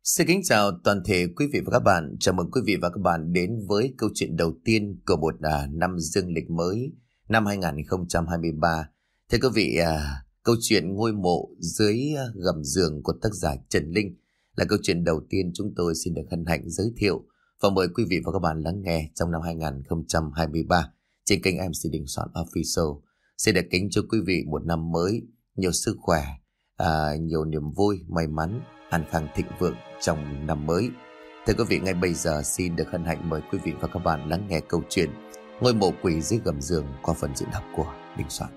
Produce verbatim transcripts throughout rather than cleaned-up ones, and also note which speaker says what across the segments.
Speaker 1: Xin kính chào toàn thể quý vị và các bạn. Chào mừng quý vị và các bạn đến với câu chuyện đầu tiên của một à, năm dương lịch mới năm hai không hai ba. Thưa quý vị, à, câu chuyện ngôi mộ dưới à, gầm giường của tác giả Trần Linh là câu chuyện đầu tiên chúng tôi xin được hân hạnh giới thiệu và mời quý vị và các bạn lắng nghe trong năm hai không hai ba trên kênh em xê Đình Soạn Official. Xin được kính chúc quý vị một năm mới nhiều sức khỏe, à, nhiều niềm vui, may mắn, an khang thịnh vượng trong năm mới. Thưa quý vị, ngay bây giờ xin được hân hạnh mời quý vị và các bạn lắng nghe câu chuyện Ngôi mộ quỷ dưới gầm giường qua phần diễn đọc của Đình Soạn.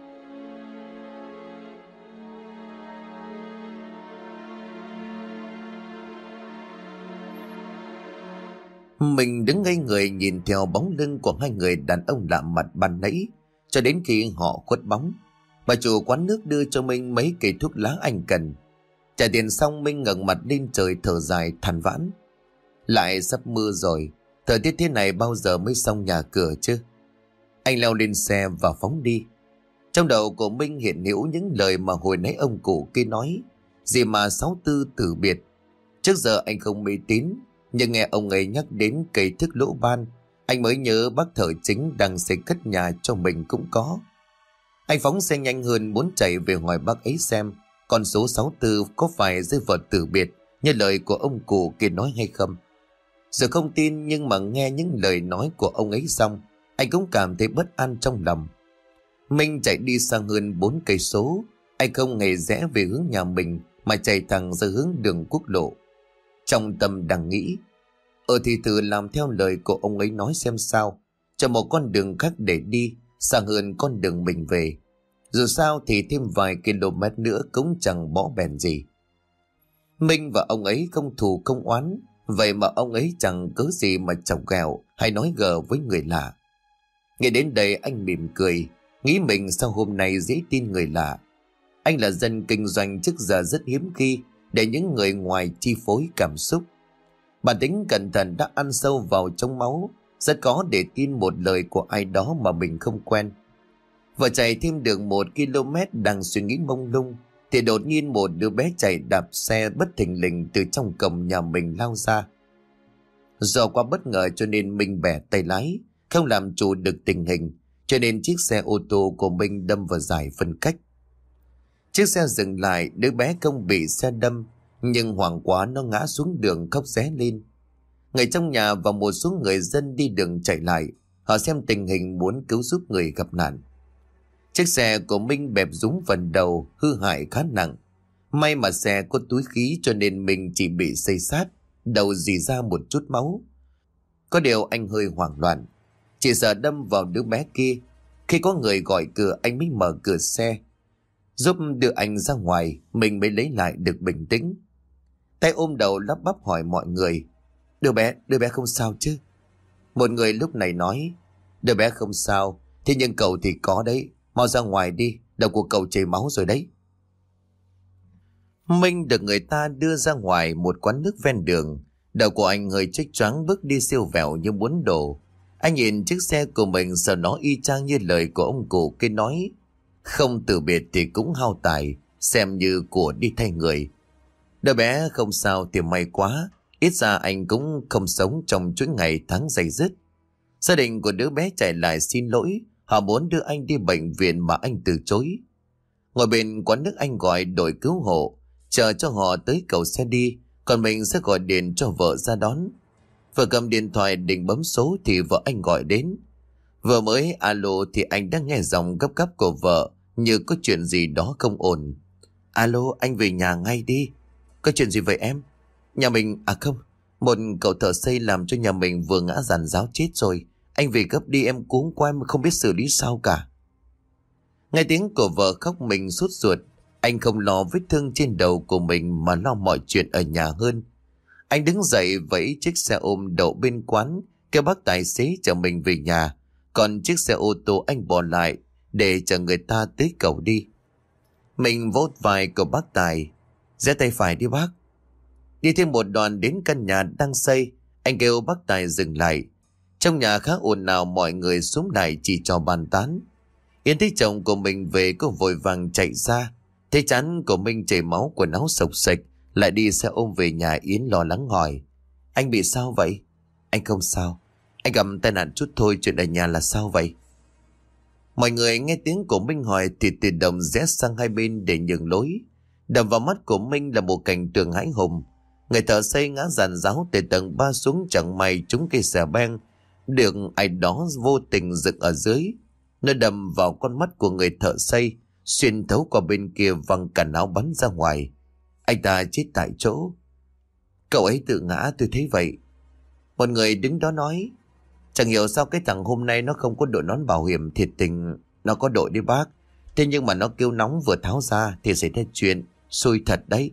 Speaker 1: Mình đứng ngây người nhìn theo bóng lưng của hai người đàn ông lạ mặt ban nãy cho đến khi họ khuất bóng. Bà chủ quán nước đưa cho mình mấy cây thuốc lá anh cần. Trả tiền xong, Minh ngẩng mặt lên trời thở dài than vãn. Lại sắp mưa rồi, thời tiết thế này bao giờ mới xong nhà cửa chứ? Anh leo lên xe và phóng đi. Trong đầu của Minh hiện hữu những lời mà hồi nãy ông cụ kia nói, gì mà sáu tư tử biệt. Trước giờ anh không mê tín, nhưng nghe ông ấy nhắc đến cây thức lỗ ban, anh mới nhớ bác thợ chính đang xây cất nhà cho mình cũng có. Anh phóng xe nhanh hơn muốn chạy về hỏi bác ấy xem con số sáu tư có phải rơi vào tử biệt như lời của ông cụ kia nói hay không. Giờ không tin, nhưng mà nghe những lời nói của ông ấy xong, anh cũng cảm thấy bất an trong lòng. Minh chạy đi sang hơn bốn cây số, anh không hề rẽ về hướng nhà mình mà chạy thẳng ra hướng đường quốc lộ. Trong tâm đang nghĩ, ở thì thử làm theo lời của ông ấy nói xem sao, cho một con đường khác để đi, xa hơn con đường mình về. Dù sao thì thêm vài km nữa cũng chẳng bỏ bèn gì. Minh và ông ấy không thù không oán, vậy mà ông ấy chẳng cớ gì mà chọc ghẹo hay nói gờ với người lạ. Nghe đến đây anh mỉm cười, nghĩ mình sao hôm nay dễ tin người lạ. Anh là dân kinh doanh trước giờ rất hiếm khi để những người ngoài chi phối cảm xúc. Bản tính cẩn thận đã ăn sâu vào trong máu, rất khó để tin một lời của ai đó mà mình không quen. Vừa chạy thêm được một km đang suy nghĩ mông lung thì đột nhiên một đứa bé chạy đạp xe bất thình lình từ trong cổng nhà mình lao ra. Do quá bất ngờ cho nên Minh bẻ tay lái, không làm chủ được tình hình, cho nên chiếc xe ô tô của Minh đâm vào giải phân cách. Chiếc xe dừng lại, đứa bé không bị xe đâm, nhưng hoảng quá nó ngã xuống đường khóc ré lên. Người trong nhà và một số người dân đi đường chạy lại, họ xem tình hình muốn cứu giúp người gặp nạn. Chiếc xe của Minh bẹp rúng phần đầu, hư hại khá nặng. May mà xe có túi khí cho nên mình chỉ bị xây sát, đầu rỉ ra một chút máu. Có điều anh hơi hoảng loạn, chỉ sợ đâm vào đứa bé kia. Khi có người gọi cửa, anh mới mở cửa xe, giúp đưa anh ra ngoài, mình mới lấy lại được bình tĩnh. Tay ôm đầu lắp bắp hỏi mọi người, Đứa bé, đứa bé không sao chứ? Một người lúc này nói, đứa bé không sao, thế nhưng cậu thì có đấy, mau ra ngoài đi, đầu của cậu chảy máu rồi đấy. Minh được người ta đưa ra ngoài một quán nước ven đường. Đầu của anh hơi chếch choáng, bước đi siêu vẹo như muốn đổ. Anh nhìn chiếc xe của mình, sợ nó y chang như lời của ông cụ kia nói, không từ biệt thì cũng hao tài, xem như của đi thay người. Đứa bé không sao thì may quá, ít ra anh cũng không sống trong chuỗi ngày tháng dày dứt. Gia đình của đứa bé chạy lại xin lỗi, họ muốn đưa anh đi bệnh viện mà anh từ chối. Ngồi bên quán nước, anh gọi đội cứu hộ, chờ cho họ tới cầu xe đi, còn mình sẽ gọi điện cho vợ ra đón. Vừa cầm điện thoại định bấm số thì vợ anh gọi đến. Vừa mới alo thì anh đã nghe giọng gấp gáp của vợ, như có chuyện gì đó không ổn. Alo, anh về nhà ngay đi. Có chuyện gì vậy em? Nhà mình, à không, một cậu thợ xây làm cho nhà mình vừa ngã giàn giáo chết rồi. Anh về gấp đi, em cuống quá, em không biết xử lý sao cả. Nghe tiếng của vợ khóc, mình sốt ruột. Anh không lo vết thương trên đầu của mình mà lo mọi chuyện ở nhà hơn. Anh đứng dậy vẫy chiếc xe ôm đậu bên quán, kêu bác tài xế chở mình về nhà. Còn chiếc xe ô tô anh bỏ lại để chờ người ta tới cầu đi. Mình vỗ vai của bác Tài, giơ tay phải đi bác. Đi thêm một đoạn đến căn nhà đang xây, anh kêu bác Tài dừng lại. Trong nhà khá ồn ào, mọi người xuống lại chỉ trò bàn tán. Yến thấy chồng của mình về, cô vội vàng chạy ra. Thấy chán của Minh chảy máu, quần áo sộc sạch, Lại đi xe ôm về nhà. Yến lo lắng hỏi: Anh bị sao vậy? Anh không sao. Anh gặp tai nạn chút thôi. Chuyện ở nhà là sao vậy? Mọi người nghe tiếng của Minh hỏi thì tự động rẽ sang hai bên để nhường lối. Đập vào mắt của Minh là một cảnh tượng hãi hùng. Người thợ xây ngã giàn giáo từ tầng ba xuống, chẳng may trúng cây xà beng được ai đó vô tình dựng ở dưới. Nó đâm vào con mắt của người thợ xây, xuyên thấu qua bên kia, văng cả áo bắn ra ngoài. Anh ta chết tại chỗ. Cậu ấy tự ngã, tôi thấy vậy. Một người đứng đó nói: Chẳng hiểu sao cái thằng hôm nay nó không có đội nón bảo hiểm. Thiệt tình nó có đội đi bác, thế nhưng mà nó kêu nóng vừa tháo ra thì xảy ra chuyện. Xui thật đấy.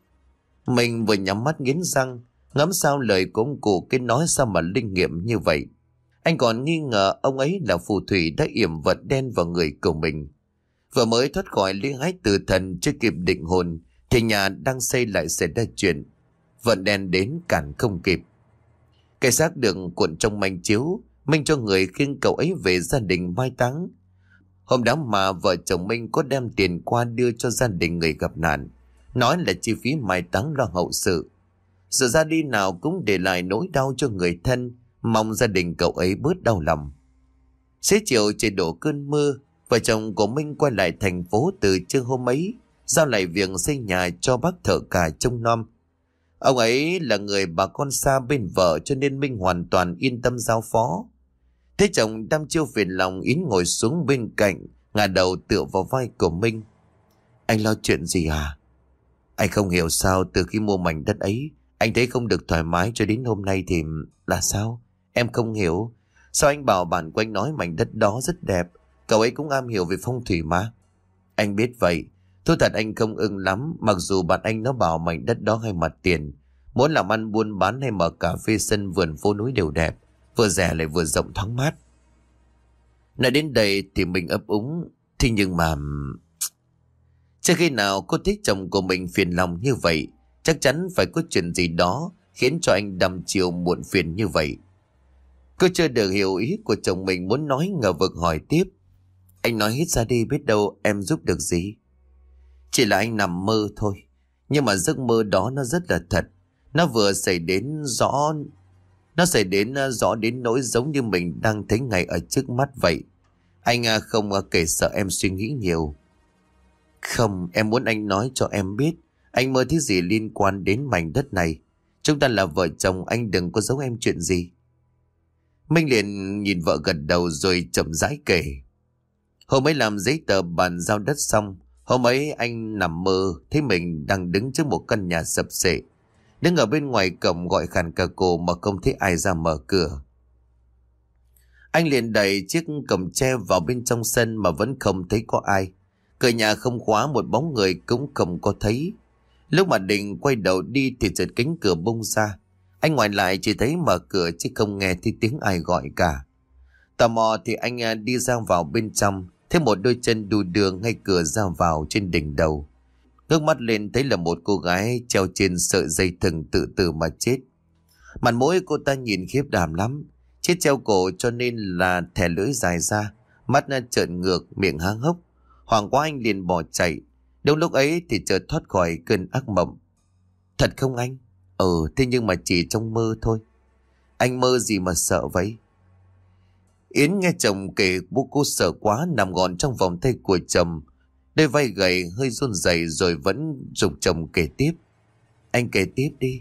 Speaker 1: Mình vừa nhắm mắt nghiến răng, ngẫm sao lời của ông cụ cái nói sao mà linh nghiệm như vậy. Anh còn nghi ngờ ông ấy là phù thủy đã yểm vật đen vào người của mình. Vừa mới thoát khỏi lễ hái tử thần, chưa kịp định hồn thì nhà đang xây lại xảy ra chuyện. Vận đen đến cản không kịp. Cái xác được cuộn trong manh chiếu, Minh cho người khiêng cậu ấy về gia đình mai táng. Hôm đó mà vợ chồng Minh có đem tiền qua đưa cho gia đình người gặp nạn, nói là chi phí mai táng lo hậu sự. Sự ra đi nào cũng để lại nỗi đau cho người thân, mong gia đình cậu ấy bớt đau lòng. Xế chiều trời đổ cơn mưa, vợ chồng của Minh quay lại thành phố từ trưa hôm ấy, giao lại việc xây nhà cho bác thợ cả trông nom. Ông ấy là người bà con xa bên vợ, cho nên Minh hoàn toàn yên tâm giao phó. Thế chồng đăm chiêu phiền lòng, Yến ngồi xuống bên cạnh, ngả đầu tựa vào vai của Minh. Anh lo chuyện gì à? Anh không hiểu sao từ khi mua mảnh đất ấy, anh thấy không được thoải mái cho đến hôm nay thì là sao? Em không hiểu. Sao anh bảo bạn của anh nói mảnh đất đó rất đẹp? Cậu ấy cũng am hiểu về phong thủy mà. Anh biết vậy. Thôi thật anh không ưng lắm. Mặc dù bạn anh nó bảo mảnh đất đó hay mặt tiền, muốn làm ăn buôn bán hay mở cà phê sân vườn phố núi đều đẹp, vừa rẻ lại vừa rộng thoáng mát. Nói đến đây thì mình ấp úng. Thế nhưng mà... Chưa khi nào cô thích chồng của mình phiền lòng như vậy. Chắc chắn phải có chuyện gì đó khiến cho anh đăm chiều muộn phiền như vậy. Cô chưa được hiểu ý của chồng mình, muốn nói ngờ vực hỏi tiếp. Anh nói hết ra đi, biết đâu em giúp được gì. Chỉ là anh nằm mơ thôi. Nhưng mà giấc mơ đó nó rất là thật. Nó vừa xảy đến rõ Nó xảy đến rõ đến nỗi giống như mình đang thấy ngay ở trước mắt vậy. Anh không kể sợ em suy nghĩ nhiều. Không, em muốn anh nói cho em biết anh mơ thứ gì liên quan đến mảnh đất này. Chúng ta là vợ chồng, anh đừng có giấu em chuyện gì. Minh liền nhìn vợ gật đầu rồi chậm rãi kể. Hôm ấy làm giấy tờ bàn giao đất xong, hôm ấy anh nằm mơ thấy mình đang đứng trước một căn nhà sập xệ. Đứng ở bên ngoài cổng gọi khàn cả cổ mà không thấy ai ra mở cửa. Anh liền đẩy chiếc cổng tre vào bên trong sân mà vẫn không thấy có ai. Cửa nhà không khóa, một bóng người cũng không có thấy. Lúc mà định quay đầu đi thì chợt cánh cửa bung ra. Anh ngoảnh lại chỉ thấy mở cửa chứ không nghe thấy tiếng ai gọi cả. Tò mò thì anh đi ra vào bên trong, thấy một đôi chân đu đưa ngay cửa ra vào trên đỉnh đầu. Ngước mắt lên thấy là một cô gái treo trên sợi dây thừng tự tử mà chết. Mặt mũi cô ta nhìn khiếp đảm lắm. Chết treo cổ cho nên là thè lưỡi dài ra, mắt trợn ngược, miệng há hốc. Hoảng quá anh liền bỏ chạy. Đúng lúc ấy thì chợt thoát khỏi cơn ác mộng. Thật không anh? Ừ, thế nhưng mà chỉ trong mơ thôi. Anh mơ gì mà sợ vậy? Yến nghe chồng kể bố cô sợ quá, nằm gọn trong vòng tay của chồng. Đôi vai gầy hơi run rẩy rồi vẫn giục chồng kể tiếp. Anh kể tiếp đi.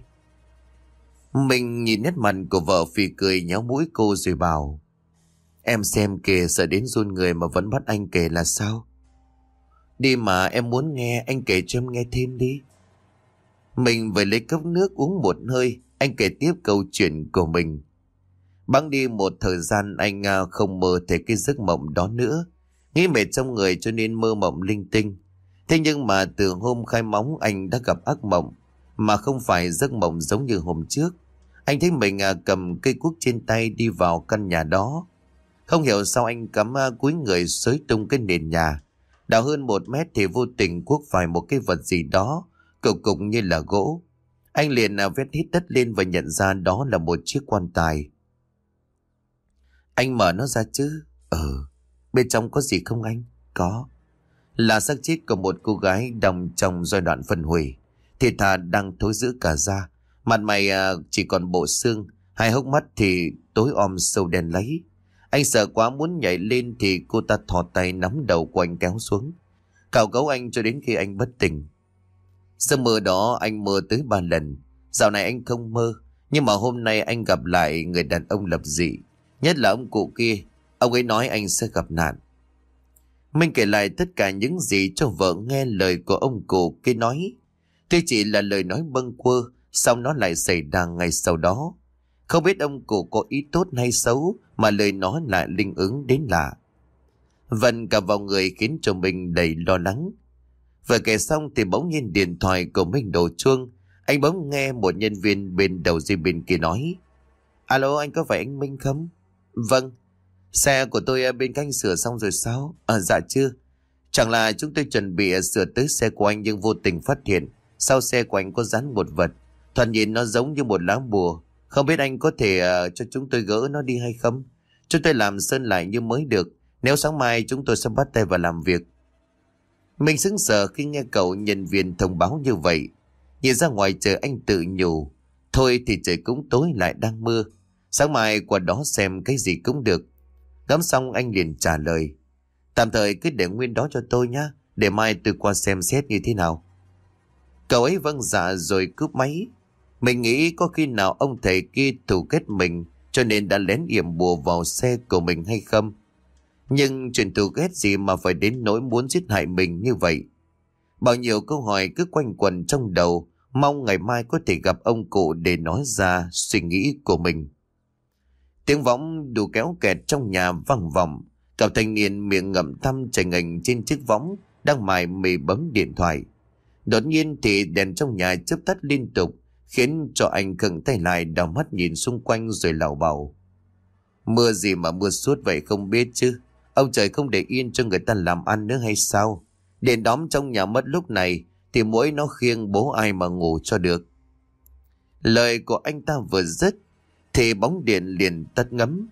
Speaker 1: Mình nhìn nét mặt của vợ phì cười nhéo mũi cô rồi bảo. Em xem kìa, sợ đến run người mà vẫn bắt anh kể là sao? Đi mà, em muốn nghe, anh kể cho em nghe thêm đi. Mình phải lấy cốc nước uống một hơi. Anh kể tiếp câu chuyện của mình. Bẵng đi một thời gian anh không mơ thấy cái giấc mộng đó nữa. Nghĩ mệt trong người cho nên mơ mộng linh tinh. Thế nhưng mà từ hôm khai móng anh đã gặp ác mộng. Mà không phải giấc mộng giống như hôm trước. Anh thấy mình cầm cây cuốc trên tay đi vào căn nhà đó. Không hiểu sao anh cắm cúi người xới tung cái nền nhà. Đào hơn một mét thì vô tình cuốc phải một cái vật gì đó, cục cục như là gỗ. Anh liền vét hít đất lên và nhận ra đó là một chiếc quan tài. Anh mở nó ra chứ? Ừ. Bên trong có gì không anh? Có. Là xác chết của một cô gái đang trong giai đoạn phân hủy. thịt thà đang thối rữa cả da. Mặt mày à, chỉ còn bộ xương, hai hốc mắt thì tối om sâu đen láy. Anh sợ quá muốn nhảy lên thì cô ta thò tay nắm đầu của anh kéo xuống, cào cấu anh cho đến khi anh bất tỉnh. Giấc mơ đó anh mơ tới ba lần. Dạo này anh không mơ, nhưng mà hôm nay anh gặp lại người đàn ông lập dị, nhất là ông cụ kia. Ông ấy nói anh sẽ gặp nạn. Minh kể lại tất cả những gì cho vợ nghe lời của ông cụ kia nói. Tuy chỉ là lời nói bâng quơ, song nó lại xảy ra ngay sau đó. Không biết ông cụ có ý tốt hay xấu mà lời nói lại linh ứng đến lạ. Vân cả vào người khiến cho mình đầy lo lắng. Vừa kể xong thì bỗng nhiên điện thoại của Minh đổ chuông. Anh bỗng nghe một nhân viên bên đầu dây bên kia nói: Alo, anh có phải anh Minh không? Vâng. Xe của tôi ở bên cạnh sửa xong rồi sao? À dạ chưa. Chẳng là chúng tôi chuẩn bị sửa tới xe của anh nhưng vô tình phát hiện sau xe của anh có dán một vật, thoạt nhìn nó giống như một lá bùa. Không biết anh có thể uh, cho chúng tôi gỡ nó đi hay không? Chúng tôi làm sơn lại như mới được. Nếu sáng mai chúng tôi sẽ bắt tay vào làm việc. Mình sững sờ khi nghe cậu nhân viên thông báo như vậy. Nhìn ra ngoài trời anh tự nhủ: thôi thì trời cũng tối lại đang mưa, sáng mai qua đó xem cái gì cũng được. Ngắm xong anh liền trả lời: tạm thời cứ để nguyên đó cho tôi nhé, để mai tôi qua xem xét như thế nào. Cậu ấy vâng dạ rồi cúp máy. Mình nghĩ có khi nào ông thầy kia thù ghét mình cho nên đã lén yểm bùa vào xe của mình hay không. Nhưng chuyện thù ghét gì mà phải đến nỗi muốn giết hại mình như vậy. Bao nhiêu câu hỏi cứ quanh quẩn trong đầu, mong ngày mai có thể gặp ông cụ để nói ra suy nghĩ của mình. Tiếng võng đủ kéo kẹt trong nhà vang vọng. Cậu thanh niên miệng ngậm thăm chảy ngành trên chiếc võng đang mải mê bấm điện thoại. Đột nhiên thì đèn trong nhà chớp tắt liên tục, khiến cho anh khựng tay lại, đảo mắt nhìn xung quanh rồi lảo bảo: mưa gì mà mưa suốt vậy không biết chứ? Ông trời không để yên cho người ta làm ăn nữa hay sao? Đèn đóm trong nhà mất lúc này thì mỗi nó khiêng bố ai mà ngủ cho được. Lời của anh ta vừa dứt thì bóng điện liền tắt ngấm.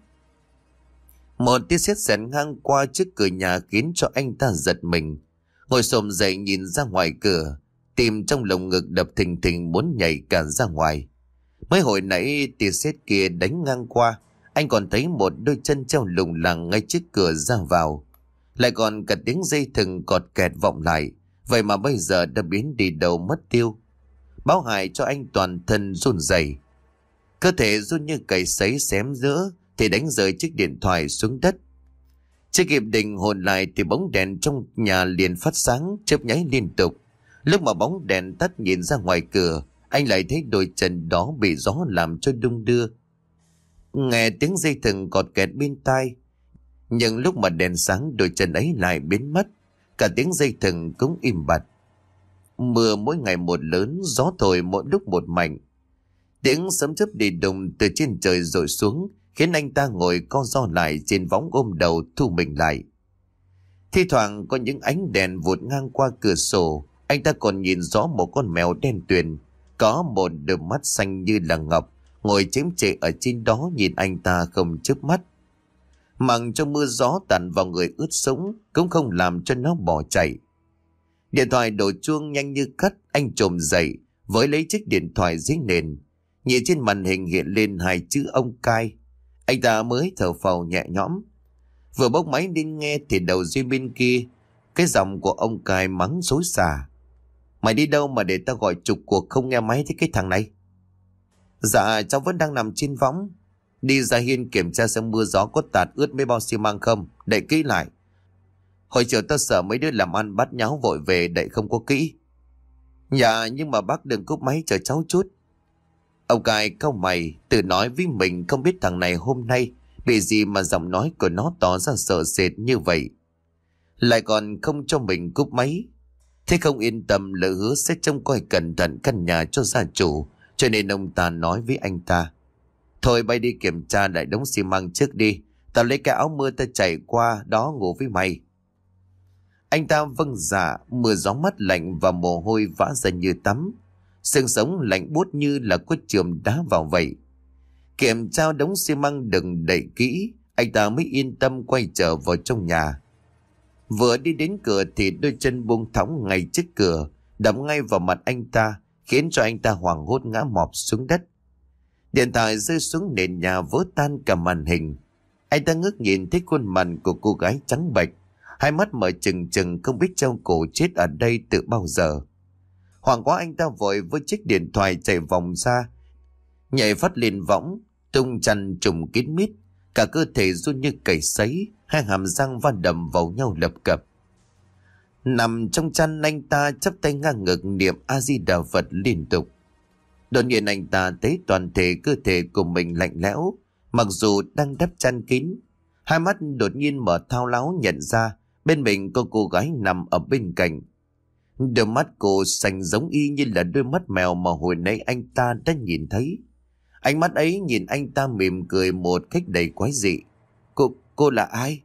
Speaker 1: Một tia sét xẹt ngang qua trước cửa nhà khiến cho anh ta giật mình. Ngồi xổm dậy nhìn ra ngoài cửa, tim trong lồng ngực đập thình thình muốn nhảy cả ra ngoài. Mới hồi nãy tia sét kia đánh ngang qua, anh còn thấy một đôi chân treo lủng lẳng ngay trước cửa ra vào. Lại còn cả tiếng dây thừng cọt kẹt vọng lại. Vậy mà bây giờ đã biến đi đâu mất tiêu. Báo hại cho anh toàn thân run rẩy. Cơ thể run như cầy sấy xém giữa thì đánh rơi chiếc điện thoại xuống đất. Chưa kịp định hồn lại thì bóng đèn trong nhà liền phát sáng, chớp nháy liên tục. Lúc mà bóng đèn tắt nhìn ra ngoài cửa, anh lại thấy đôi chân đó bị gió làm cho đung đưa. Nghe tiếng dây thừng cọt kẹt bên tai, nhưng lúc mà đèn sáng đôi chân ấy lại biến mất. Cả tiếng dây thừng cũng im bặt. Mưa mỗi ngày một lớn, gió thổi mỗi lúc một mạnh. Tiếng sấm chớp đi đùng từ trên trời rội xuống, khiến anh ta ngồi co ro lại trên võng ôm đầu thu mình lại. Thi thoảng có những ánh đèn vụt ngang qua cửa sổ. Anh ta còn nhìn rõ một con mèo đen tuyền, có một đôi mắt xanh như là ngọc, ngồi chém chệ ở trên đó nhìn anh ta không chớp mắt. Mặc cho mưa gió tạt vào người ướt sũng cũng không làm cho nó bỏ chạy. Điện thoại đổ chuông nhanh như cắt, anh chồm dậy với lấy chiếc điện thoại dưới nền. Nhìn trên màn hình hiện lên hai chữ ông Cai. Anh ta mới thở phào nhẹ nhõm. Vừa bốc máy lên nghe thì đầu dây bên kia cái giọng của ông Cai mắng xối xả: mày đi đâu mà để tao gọi chục cuộc không nghe máy thế cái thằng này? Dạ cháu vẫn đang nằm trên võng. Đi ra hiên kiểm tra xem mưa gió có tạt ướt mấy bao xi măng không, đậy kỹ lại. Hồi chiều tao sợ mấy đứa làm ăn bắt nháo vội về đậy không có kỹ. Dạ nhưng mà bác đừng cúp máy chờ cháu chút. Ông Cai cau mày tự nói với mình không biết thằng này hôm nay bị gì mà giọng nói của nó tỏ ra sợ sệt như vậy. Lại còn không cho mình cúp máy. Thế không yên tâm lỡ hứa sẽ trông coi cẩn thận căn nhà cho gia chủ, cho nên ông ta nói với anh ta: thôi bay đi kiểm tra lại đống xi măng trước đi, tao lấy cái áo mưa tao chạy qua đó ngủ với mày. Anh ta vâng dạ, mưa gió mắt lạnh và mồ hôi vã ra như tắm. Xương sống lạnh buốt như là có chườm đá vào vậy. Kiểm tra đống xi măng đừng đậy kỹ, anh ta mới yên tâm quay trở vào trong nhà. Vừa đi đến cửa thì đôi chân buông thõng ngay trước cửa, đập ngay vào mặt anh ta, khiến cho anh ta hoảng hốt ngã mọp xuống đất. Điện thoại rơi xuống nền nhà vỡ tan cả màn hình. Anh ta ngước nhìn thấy khuôn mặt của cô gái trắng bệch, hai mắt mở trừng trừng không biết treo cổ chết ở đây từ bao giờ. Hoảng quá anh ta vội với chiếc điện thoại chạy vòng ra, nhảy phát lên võng, tung chăn trùm kín mít, cả cơ thể run như cầy sấy, hai hàm răng va đầm vào nhau lập cập. Nằm trong chăn, anh ta chắp tay ngang ngực niệm A Di Đà Phật liên tục. Đột nhiên anh ta thấy toàn thể cơ thể của mình lạnh lẽo, mặc dù đang đắp chăn kín. Hai mắt đột nhiên mở thao láo, nhận ra bên mình có cô gái nằm ở bên cạnh. Đôi mắt cô xanh giống y như là đôi mắt mèo mà hồi nãy anh ta đã nhìn thấy. Ánh mắt ấy nhìn anh ta mỉm cười một cách đầy quái dị. Cô, cô là ai?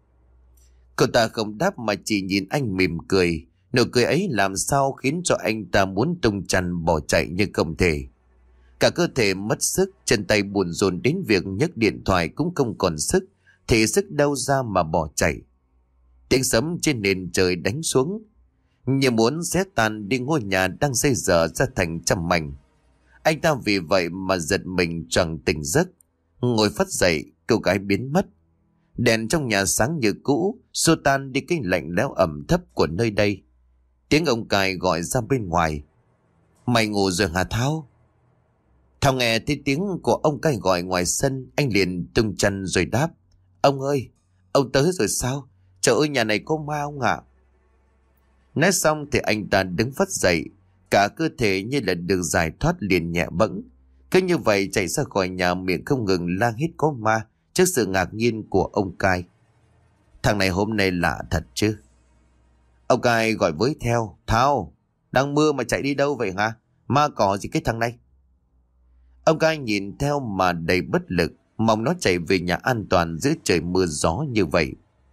Speaker 1: Cô ta không đáp mà chỉ nhìn anh mỉm cười. Nụ cười ấy làm sao khiến cho anh ta muốn tung chăn bỏ chạy nhưng không thể. Cả cơ thể mất sức, chân tay buồn rộn đến việc nhấc điện thoại cũng không còn sức, thì sức đâu ra mà bỏ chạy. Tiếng sấm trên nền trời đánh xuống, như muốn xé tan đi ngôi nhà đang xây dở ra thành trăm mảnh. Anh ta vì vậy mà giật mình choàng tỉnh giấc, ngồi phắt dậy, cô gái biến mất. Đèn trong nhà sáng như cũ, xua tan đi cái lạnh lẽo ẩm thấp của nơi đây. Tiếng ông cài gọi ra bên ngoài. Mày ngủ rồi hả Thao? Thao nghe thấy tiếng của ông cài gọi ngoài sân, anh liền tung chân rồi đáp. Ông ơi, ông tới rồi sao? Trời ơi, nhà này có ma ông ạ? Nói xong thì anh ta đứng phắt dậy, cả cơ thể như là được giải thoát liền nhẹ bẫng. Cứ như vậy chạy ra khỏi nhà, miệng không ngừng la hét có ma trước sự ngạc nhiên của ông cai. Thằng này hôm nay lạ thật chứ? Ông cai gọi với theo. Thao, đang mưa mà chạy đi đâu vậy hả? Ma cỏ gì cái thằng này? Ông cai nhìn theo mà đầy bất lực, mong nó chạy về nhà an toàn giữa trời mưa gió như vậy.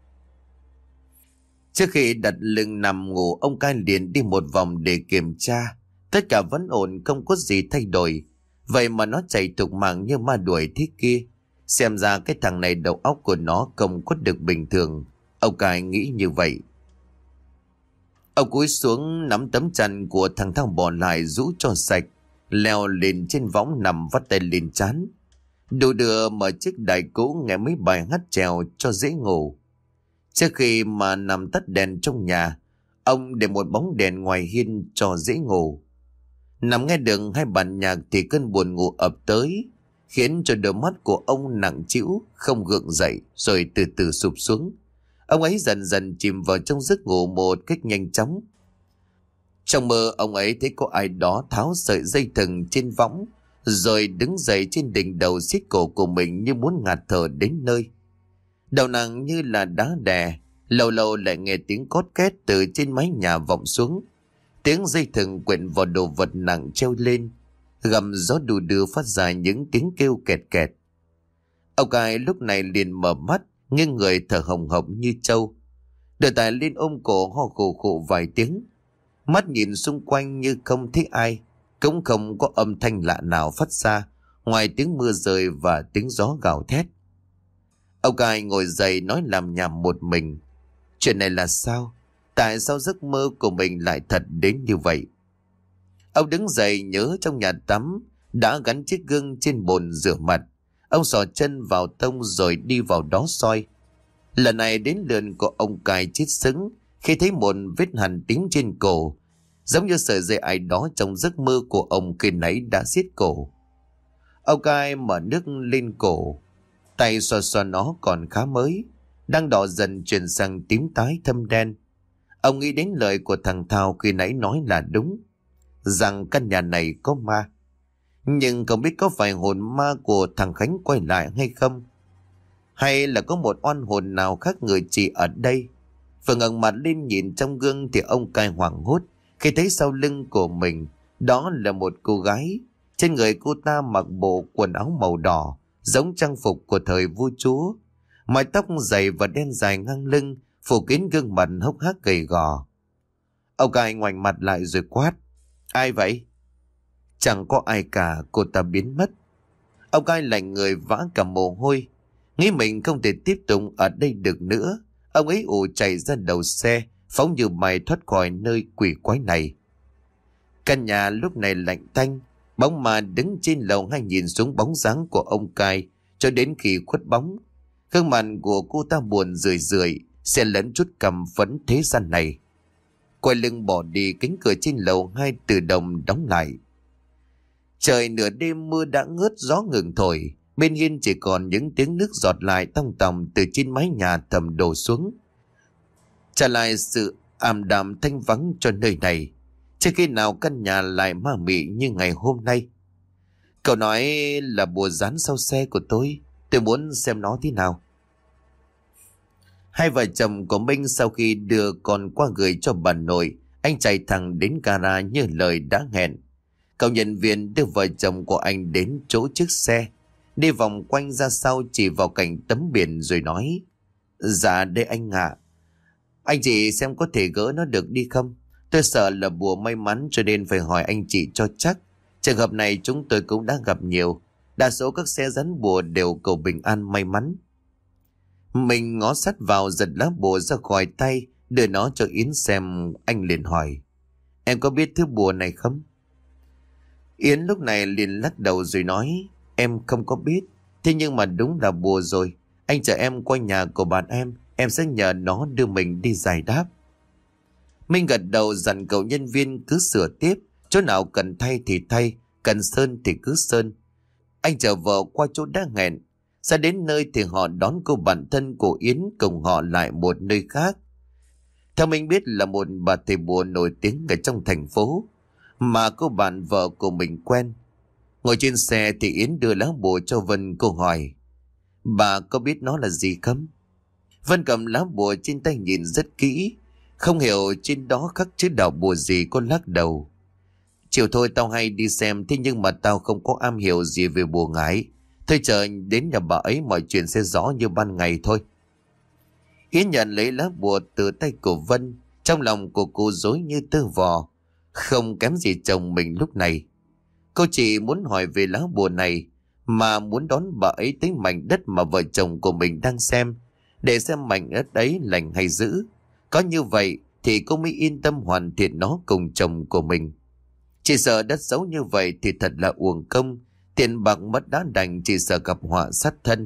Speaker 1: Trước khi đặt lưng nằm ngủ, ông cai liền đi một vòng để kiểm tra. Tất cả vẫn ổn, không có gì thay đổi. Vậy mà nó chạy thục mạng như ma đuổi thế kia. Xem ra cái thằng này đầu óc của nó không có được bình thường. Ông cai nghĩ như vậy. Ông cúi xuống nắm tấm chăn của thằng Thao bỏ lại rũ cho sạch, leo lên trên võng nằm vắt tay lên trán. Đồ đưa mở chiếc đài cũ nghe mấy bài hát chèo cho dễ ngủ. Trước khi mà nằm tắt đèn trong nhà, ông để một bóng đèn ngoài hiên cho dễ ngủ. Nằm nghe được hai bản nhạc thì cơn buồn ngủ ập tới, khiến cho đôi mắt của ông nặng trĩu, không gượng dậy rồi từ từ sụp xuống. Ông ấy dần dần chìm vào trong giấc ngủ một cách nhanh chóng. Trong mơ ông ấy thấy có ai đó tháo sợi dây thừng trên võng, rồi đứng dậy trên đỉnh đầu siết cổ của mình như muốn ngạt thở đến nơi. Đầu nặng như là đá đè, lâu lâu lại nghe tiếng cót két từ trên mái nhà vọng xuống. Tiếng dây thừng quện vào đồ vật nặng treo lên, gầm gió đù đưa phát ra những tiếng kêu kẹt kẹt. Ông cai lúc này liền mở mắt, nghiêng người thở hồng hộc như trâu. Đưa tay lên ôm cổ ho khổ khổ vài tiếng. Mắt nhìn xung quanh như không thấy ai, cũng không có âm thanh lạ nào phát ra ngoài tiếng mưa rơi và tiếng gió gào thét. Ông cai ngồi dậy nói làm nhảm một mình. Chuyện này là sao? Tại sao giấc mơ của mình lại thật đến như vậy? Ông đứng dậy nhớ trong nhà tắm đã gắn chiếc gương trên bồn rửa mặt. Ông xỏ chân vào tông rồi đi vào đó soi. Lần này đến lượt của ông cai chết sững khi thấy một vết hằn tím trên cổ, giống như sợi dây ai đó trong giấc mơ của ông khi nãy đã siết cổ. Ông cai mở nước lên cổ, tay xoa xoa nó còn khá mới, đang đỏ dần chuyển sang tím tái thâm đen. Ông nghĩ đến lời của thằng Thao khi nãy nói là đúng, rằng căn nhà này có ma. Nhưng không biết có phải hồn ma của thằng Khánh quay lại hay không, hay là có một oan hồn nào khác người chị ở đây. Vừa ngẩng mặt lên nhìn trong gương thì ông cai hoảng hốt khi thấy sau lưng của mình đó là một cô gái. Trên người cô ta mặc bộ quần áo màu đỏ giống trang phục của thời vua chúa, mái tóc dày và đen dài ngang lưng phủ kín gương mặt hốc hác gầy gò. Ông cai ngoảnh mặt lại rồi quát: Ai vậy? Chẳng có ai cả, cô ta biến mất. Ông cai lạnh người vã cả mồ hôi, nghĩ mình không thể tiếp tục ở đây được nữa. Ông ấy ù chạy ra đầu xe, phóng như bay thoát khỏi nơi quỷ quái này. Căn nhà lúc này lạnh tanh, bóng ma đứng trên lầu hai nhìn xuống bóng dáng của ông Cai cho đến khi khuất bóng. Gương mặt của cô ta buồn rười rượi, xen lẫn chút căm phẫn thế gian này. Quay lưng bỏ đi, cánh cửa trên lầu hai tự động đóng lại. Trời nửa đêm mưa đã ngớt, gió ngừng thổi, bên hiên chỉ còn những tiếng nước giọt lại tong tòng từ trên mái nhà thầm đổ xuống, trả lại sự ảm đạm thanh vắng cho nơi này. Chưa khi nào căn nhà lại ma mị như ngày hôm nay. Cậu nói là bùa dán sau xe của tôi, tôi muốn xem nó thế nào. Hai vợ chồng của Minh sau khi đưa con qua gửi cho bà nội, anh chạy thẳng đến gara như lời đã hẹn. Cậu nhân viên đưa vợ chồng của anh đến chỗ chiếc xe, đi vòng quanh ra sau chỉ vào cạnh tấm biển rồi nói: Dạ đây anh ạ. Anh chị xem có thể gỡ nó được đi không? Tôi sợ là bùa may mắn cho nên phải hỏi anh chị cho chắc. Trường hợp này chúng tôi cũng đã gặp nhiều. Đa số các xe dán bùa đều cầu bình an may mắn. Mình ngó sát vào giật lá bùa ra khỏi tay, đưa nó cho Yến xem. Anh liền hỏi: Em có biết thứ bùa này không? Yến lúc này liền lắc đầu rồi nói: Em không có biết. Thế nhưng mà đúng là bùa rồi. Anh chở em qua nhà của bạn em, em sẽ nhờ nó đưa mình đi giải đáp. Minh gật đầu dặn cậu nhân viên cứ sửa tiếp, chỗ nào cần thay thì thay, cần sơn thì cứ sơn. Anh chở vợ qua chỗ đã hẹn. Ra đến nơi thì họ đón cô bạn thân của Yến cùng họ lại một nơi khác. Theo mình biết là một bà thầy bùa nổi tiếng ở trong thành phố mà cô bạn vợ của mình quen. Ngồi trên xe thì Yến đưa lá bùa cho Vân. Cô hỏi: Bà có biết nó là gì không? Vân cầm lá bùa trên tay nhìn rất kỹ, không hiểu trên đó khắc chữ đạo bùa gì. Cô lắc đầu: Chiều thôi tao hay đi xem, thế nhưng mà tao không có am hiểu gì về bùa ngải. Thôi chờ đến nhà bà ấy mọi chuyện sẽ rõ như ban ngày thôi. Yến nhận lấy lá bùa từ tay của Vân. Trong lòng của cô rối như tơ vò, không kém gì chồng mình lúc này. Cô chỉ muốn hỏi về lá bùa này, mà muốn đón bà ấy tới mảnh đất mà vợ chồng của mình đang xem, để xem mảnh đất ấy lành hay dữ. Có như vậy thì cô mới yên tâm hoàn thiện nó cùng chồng của mình. Chỉ sợ đất xấu như vậy thì thật là uổng công, tiền bạc mất đã đành, chỉ sợ gặp họa sát thân.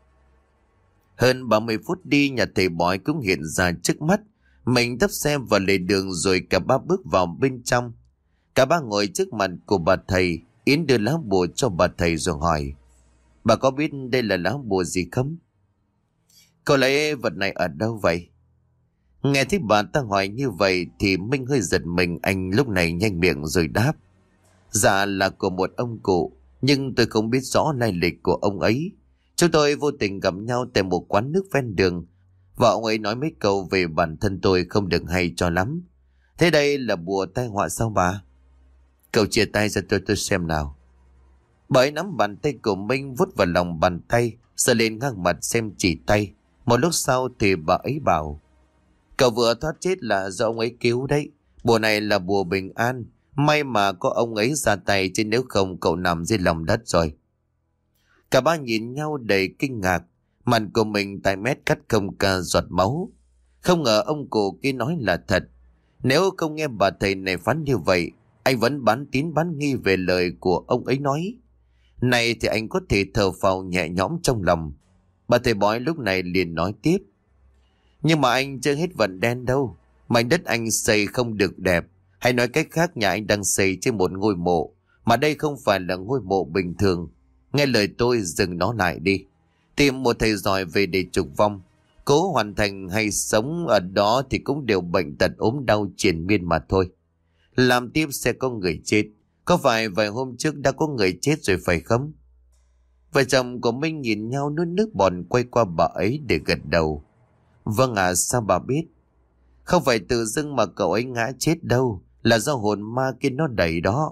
Speaker 1: Hơn ba mươi phút đi, nhà thầy bói cũng hiện ra trước mắt. Mình tấp xe vào lề đường rồi cả ba bước vào bên trong. Cả ba ngồi trước mặt của bà thầy. Yến đưa lá bùa cho bà thầy rồi hỏi: Bà có biết đây là lá bùa gì không? Cậu lấy vật này ở đâu vậy? Nghe thấy bà ta hỏi như vậy thì Minh hơi giật mình. Anh lúc này nhanh miệng rồi đáp: Dạ là của một ông cụ, nhưng tôi không biết rõ lai lịch của ông ấy. Chúng tôi vô tình gặp nhau tại một quán nước ven đường, và ông ấy nói mấy câu về bản thân tôi không được hay cho lắm. Thế đây là bùa tai họa sao bà? Cậu chia tay ra tôi tôi xem nào. Bà ấy nắm bàn tay của Minh vút vào lòng bàn tay, sờ lên ngang mặt xem chỉ tay. Một lúc sau thì bà ấy bảo: Cậu vừa thoát chết là do ông ấy cứu đấy. Bùa này là bùa bình an, may mà có ông ấy ra tay, chứ nếu không cậu nằm dưới lòng đất rồi. Cả ba nhìn nhau đầy kinh ngạc. Mặt của mình tại mét cắt không cả giọt máu. Không ngờ ông cụ kia nói là thật. Nếu không nghe bà thầy này phán như vậy, anh vẫn bán tín bán nghi về lời của ông ấy nói. Này thì anh có thể thở phào nhẹ nhõm trong lòng. Bà thầy bói lúc này liền nói tiếp: Nhưng mà anh chưa hết vận đen đâu. Mảnh đất anh xây không được đẹp. Hay nói cách khác, nhà anh đang xây trên một ngôi mộ, mà đây không phải là ngôi mộ bình thường. Nghe lời tôi, dừng nó lại đi. Tìm một thầy giỏi về để trục vong. Cố hoàn thành hay sống ở đó thì cũng đều bệnh tật ốm đau triền miên mà thôi. Làm tiếp sẽ có người chết. Có phải vài hôm trước đã có người chết rồi phải không? Vợ chồng của Minh nhìn nhau nuốt nước bọt, quay qua bà ấy để gật đầu. Vâng à, sao bà biết? Không phải tự dưng mà cậu ấy ngã chết đâu, là do hồn ma kia nó đẩy đó.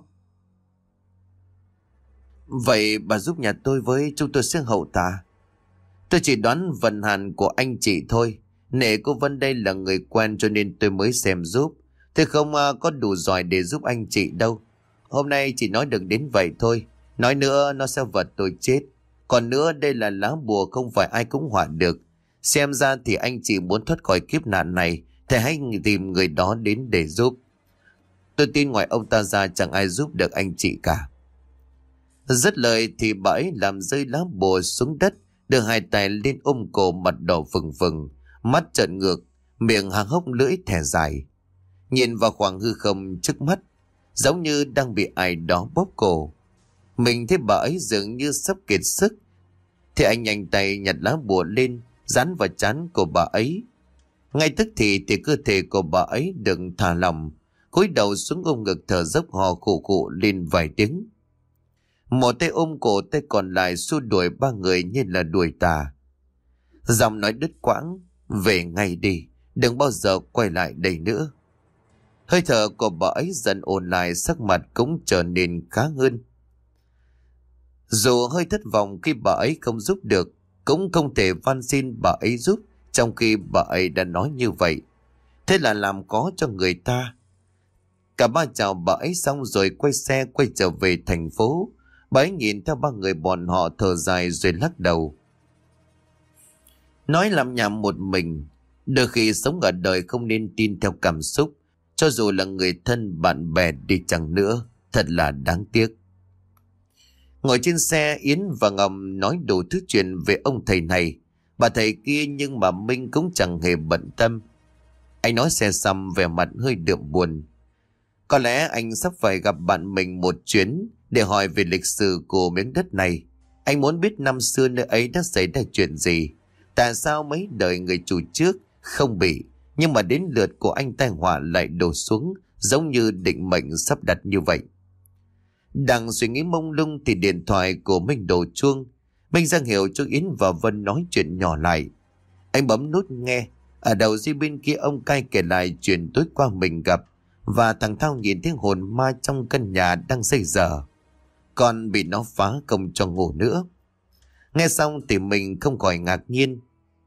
Speaker 1: Vậy bà giúp nhà tôi với, chúng tôi sẽ hậu tạ. Tôi chỉ đoán vận hạn của anh chị thôi. Nể cô Vân đây là người quen cho nên tôi mới xem giúp. Tôi không uh, có đủ giỏi để giúp anh chị đâu. Hôm nay chỉ nói được đến vậy thôi. Nói nữa nó sẽ vật tôi chết. Còn nữa đây là lá bùa, không phải ai cũng họa được. Xem ra thì anh chị muốn thoát khỏi kiếp nạn này thì hãy tìm người đó đến để giúp. Tôi tin ngoài ông ta ra chẳng ai giúp được anh chị cả. Dứt lời thì bà ấy làm rơi lá bùa xuống đất, đưa hai tay lên ôm cổ, mặt đỏ phừng phừng, mắt trợn ngược, miệng há hốc lưỡi thẻ dài, nhìn vào khoảng hư không trước mắt, giống như đang bị ai đó bóp cổ. Mình thấy bà ấy dường như sắp kiệt sức, thì anh nhanh tay nhặt lá bùa lên, dán vào trán của bà ấy. Ngay tức thì thì cơ thể của bà ấy được thả lỏng, cúi đầu xuống ôm ngực thở dốc hò khụ khụ lên vài tiếng. Một tay ôm cổ, tay còn lại xua đuổi ba người như là đuổi tà. Giọng nói đứt quãng: về ngay đi, đừng bao giờ quay lại đây nữa. Hơi thở của bà ấy dần ổn lại, sắc mặt cũng trở nên khá hơn. Dù hơi thất vọng khi bà ấy không giúp được, cũng không thể van xin bà ấy giúp trong khi bà ấy đã nói như vậy. Thế là làm có cho người ta. Cả ba chào bà ấy xong rồi quay xe quay trở về thành phố. Bà ấy nhìn theo ba người bọn họ thở dài rồi lắc đầu. Nói làm nhảm một mình, đôi khi sống ở đời không nên tin theo cảm xúc, cho dù là người thân bạn bè đi chăng nữa, thật là đáng tiếc. Ngồi trên xe, Yến và Ngọc nói đủ thứ chuyện về ông thầy này, bà thầy kia, nhưng mà Minh cũng chẳng hề bận tâm. Anh nói xe xong vẻ mặt hơi đượm buồn. Có lẽ anh sắp phải gặp bạn mình một chuyến để hỏi về lịch sử của miếng đất này. Anh muốn biết năm xưa nơi ấy đã xảy ra chuyện gì, tại sao mấy đời người chủ trước không bị, nhưng mà đến lượt của anh tai họa lại đổ xuống, giống như định mệnh sắp đặt như vậy. Đang suy nghĩ mông lung thì điện thoại của Minh đổ chuông. Minh ra hiệu cho Yến và Vân nói chuyện nhỏ lại. Anh bấm nút nghe. Ở đầu dây bên kia ông cai kể lại chuyện tối qua mình gặp, và thằng Thao nhìn thấy hồn ma trong căn nhà đang xây dở, còn bị nó phá không cho ngủ nữa. Nghe xong thì mình không khỏi ngạc nhiên,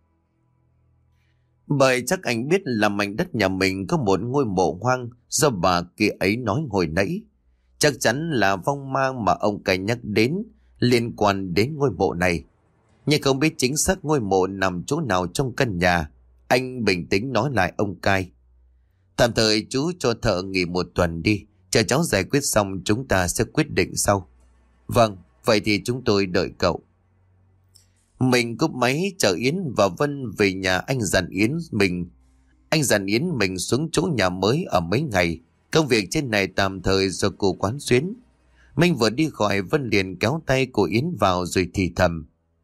Speaker 1: bởi chắc anh biết là mảnh đất nhà mình có một ngôi mộ hoang do bà kia ấy nói hồi nãy. Chắc chắn là vong ma mà ông cai nhắc đến liên quan đến ngôi mộ này. Nhưng không biết chính xác ngôi mộ nằm chỗ nào trong căn nhà. Anh bình tĩnh nói lại ông cai: tạm thời chú cho thợ nghỉ một tuần đi, chờ cháu giải quyết xong chúng ta sẽ quyết định sau. Vâng, vậy thì chúng tôi đợi cậu. Mình cúp máy chờ Yến và Vân về nhà. Anh dặn Yến mình Anh dặn Yến mình xuống chỗ nhà mới ở mấy ngày. Công việc trên này tạm thời do cô quán xuyến. Minh vừa đi khỏi, Vân liền kéo tay của Yến vào rồi thì thầm: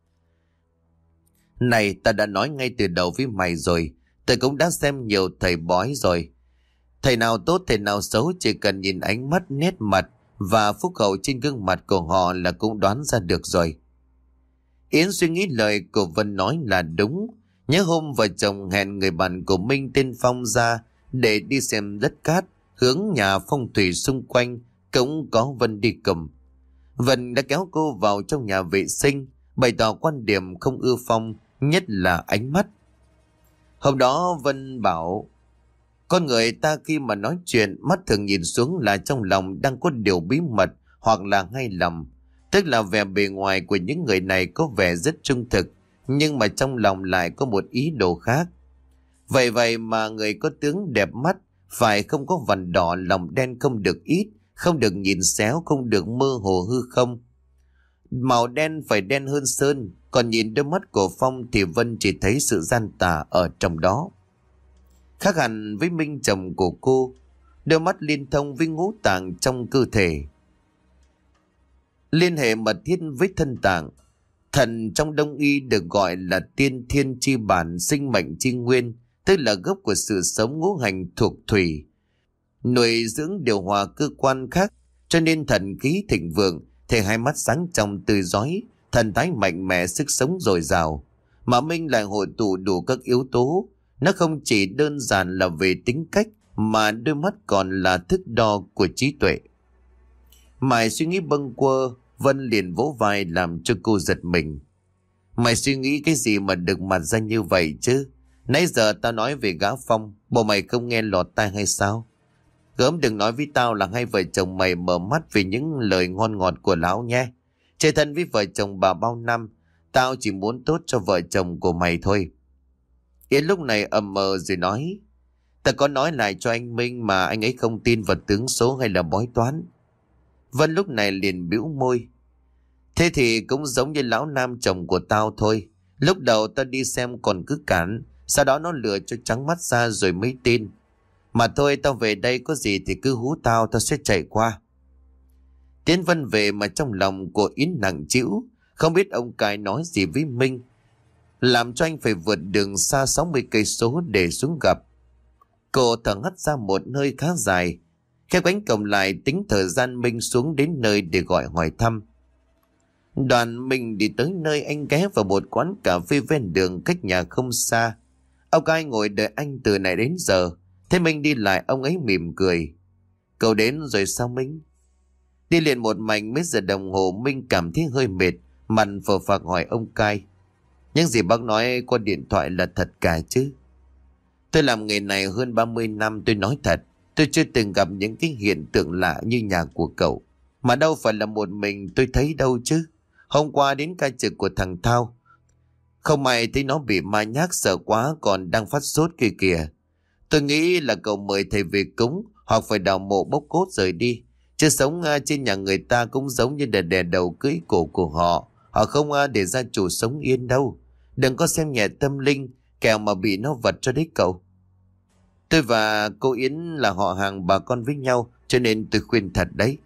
Speaker 1: này, ta đã nói ngay từ đầu với mày rồi, tôi cũng đã xem nhiều thầy bói rồi. Thầy nào tốt thầy nào xấu, chỉ cần nhìn ánh mắt, nét mặt và phúc hậu trên gương mặt của họ là cũng đoán ra được rồi. Yến suy nghĩ lời của Vân nói là đúng. Nhớ hôm vợ chồng hẹn người bạn của Minh tên Phong ra để đi xem đất cát, hướng nhà phong thủy xung quanh cũng có Vân đi cùng. Vân đã kéo cô vào trong nhà vệ sinh, bày tỏ quan điểm không ưa Phong, nhất là ánh mắt. Hôm đó Vân bảo: con người ta khi mà nói chuyện, mắt thường nhìn xuống là trong lòng đang có điều bí mật hoặc là ngay lầm. Tức là vẻ bề ngoài của những người này có vẻ rất trung thực, nhưng mà trong lòng lại có một ý đồ khác. Vậy vậy mà người có tướng đẹp mắt phải không có vằn đỏ, lòng đen không được ít, không được nhìn xéo, không được mơ hồ hư không. Màu đen phải đen hơn sơn. Còn nhìn đôi mắt của Phong thì Vân chỉ thấy sự gian tà ở trong đó. Khác hẳn với Minh chồng của cô, đôi mắt liên thông với ngũ tạng trong cơ thể, liên hệ mật thiết với thân tạng. Thần trong Đông y được gọi là tiên thiên chi bản, sinh mệnh chi nguyên, tức là gốc của sự sống. Ngũ hành thuộc thủy, nuôi dưỡng điều hòa cơ quan khác, cho nên thần khí thịnh vượng, thể hai mắt sáng trong tươi rói, thần thái mạnh mẽ, sức sống dồi dào. Mà Minh lại hội tụ đủ các yếu tố. Nó không chỉ đơn giản là về tính cách, mà đôi mắt còn là thước đo của trí tuệ. Mày suy nghĩ bâng quơ, Vân liền vỗ vai làm cho cô giật mình. Mày suy nghĩ cái gì mà được mặt ra như vậy chứ? Nãy giờ tao nói về gã Phong, bộ mày không nghe lọt tai hay sao? Gớm đừng nói với tao là hai vợ chồng mày mở mắt vì những lời ngon ngọt của lão nhé. Chơi thân với vợ chồng bà bao năm, tao chỉ muốn tốt cho vợ chồng của mày thôi. Yến lúc này ầm mờ rồi nói: Ta có nói lại cho anh Minh mà anh ấy không tin vào tướng số hay là bói toán. Vân lúc này liền bĩu môi. Thế thì cũng giống như lão nam chồng của tao thôi. Lúc đầu tao đi xem còn cứ cản, sau đó nó lừa cho trắng mắt ra rồi mới tin. Mà thôi, tao về đây có gì thì cứ hú tao, tao sẽ chạy qua. Tiến Vân về mà trong lòng của Yến nặng trĩu, không biết ông cai nói gì với Minh, làm cho anh phải vượt đường xa sáu mươi cây số để xuống gặp. Cô thở hắt ra một hơi khá dài, khép cánh cổng lại tính thời gian Minh xuống đến nơi để gọi hỏi thăm. Đoàn Minh đi tới nơi anh ghé vào một quán cà phê ven đường cách nhà không xa. Ông cai ngồi đợi anh từ nãy đến giờ. Thế Minh đi lại, ông ấy mỉm cười. Cậu đến rồi sao Minh? Đi liền một mảnh mấy giờ đồng hồ, Minh cảm thấy hơi mệt, mặt phờ phạc hỏi ông cai. Những gì bác nói qua điện thoại là thật cả chứ? Tôi làm nghề này hơn ba mươi năm, tôi nói thật, tôi chưa từng gặp những cái hiện tượng lạ như nhà của cậu. Mà đâu phải là một mình tôi thấy đâu chứ. Hôm qua đến ca trực của thằng Thao, không may thấy nó bị ma nhác, sợ quá còn đang phát sốt kia kìa. Tôi nghĩ là cậu mời thầy về cúng hoặc phải đào mộ bốc cốt rời đi. Chứ sống trên nhà người ta cũng giống như đè đè đầu cưỡi cổ của họ. Họ không để gia chủ sống yên đâu. Đừng có xem nhẹ tâm linh, kẻo mà bị nó vật cho đấy cậu. Tôi và cô Yến là họ hàng bà con với nhau, cho nên tôi khuyên thật đấy.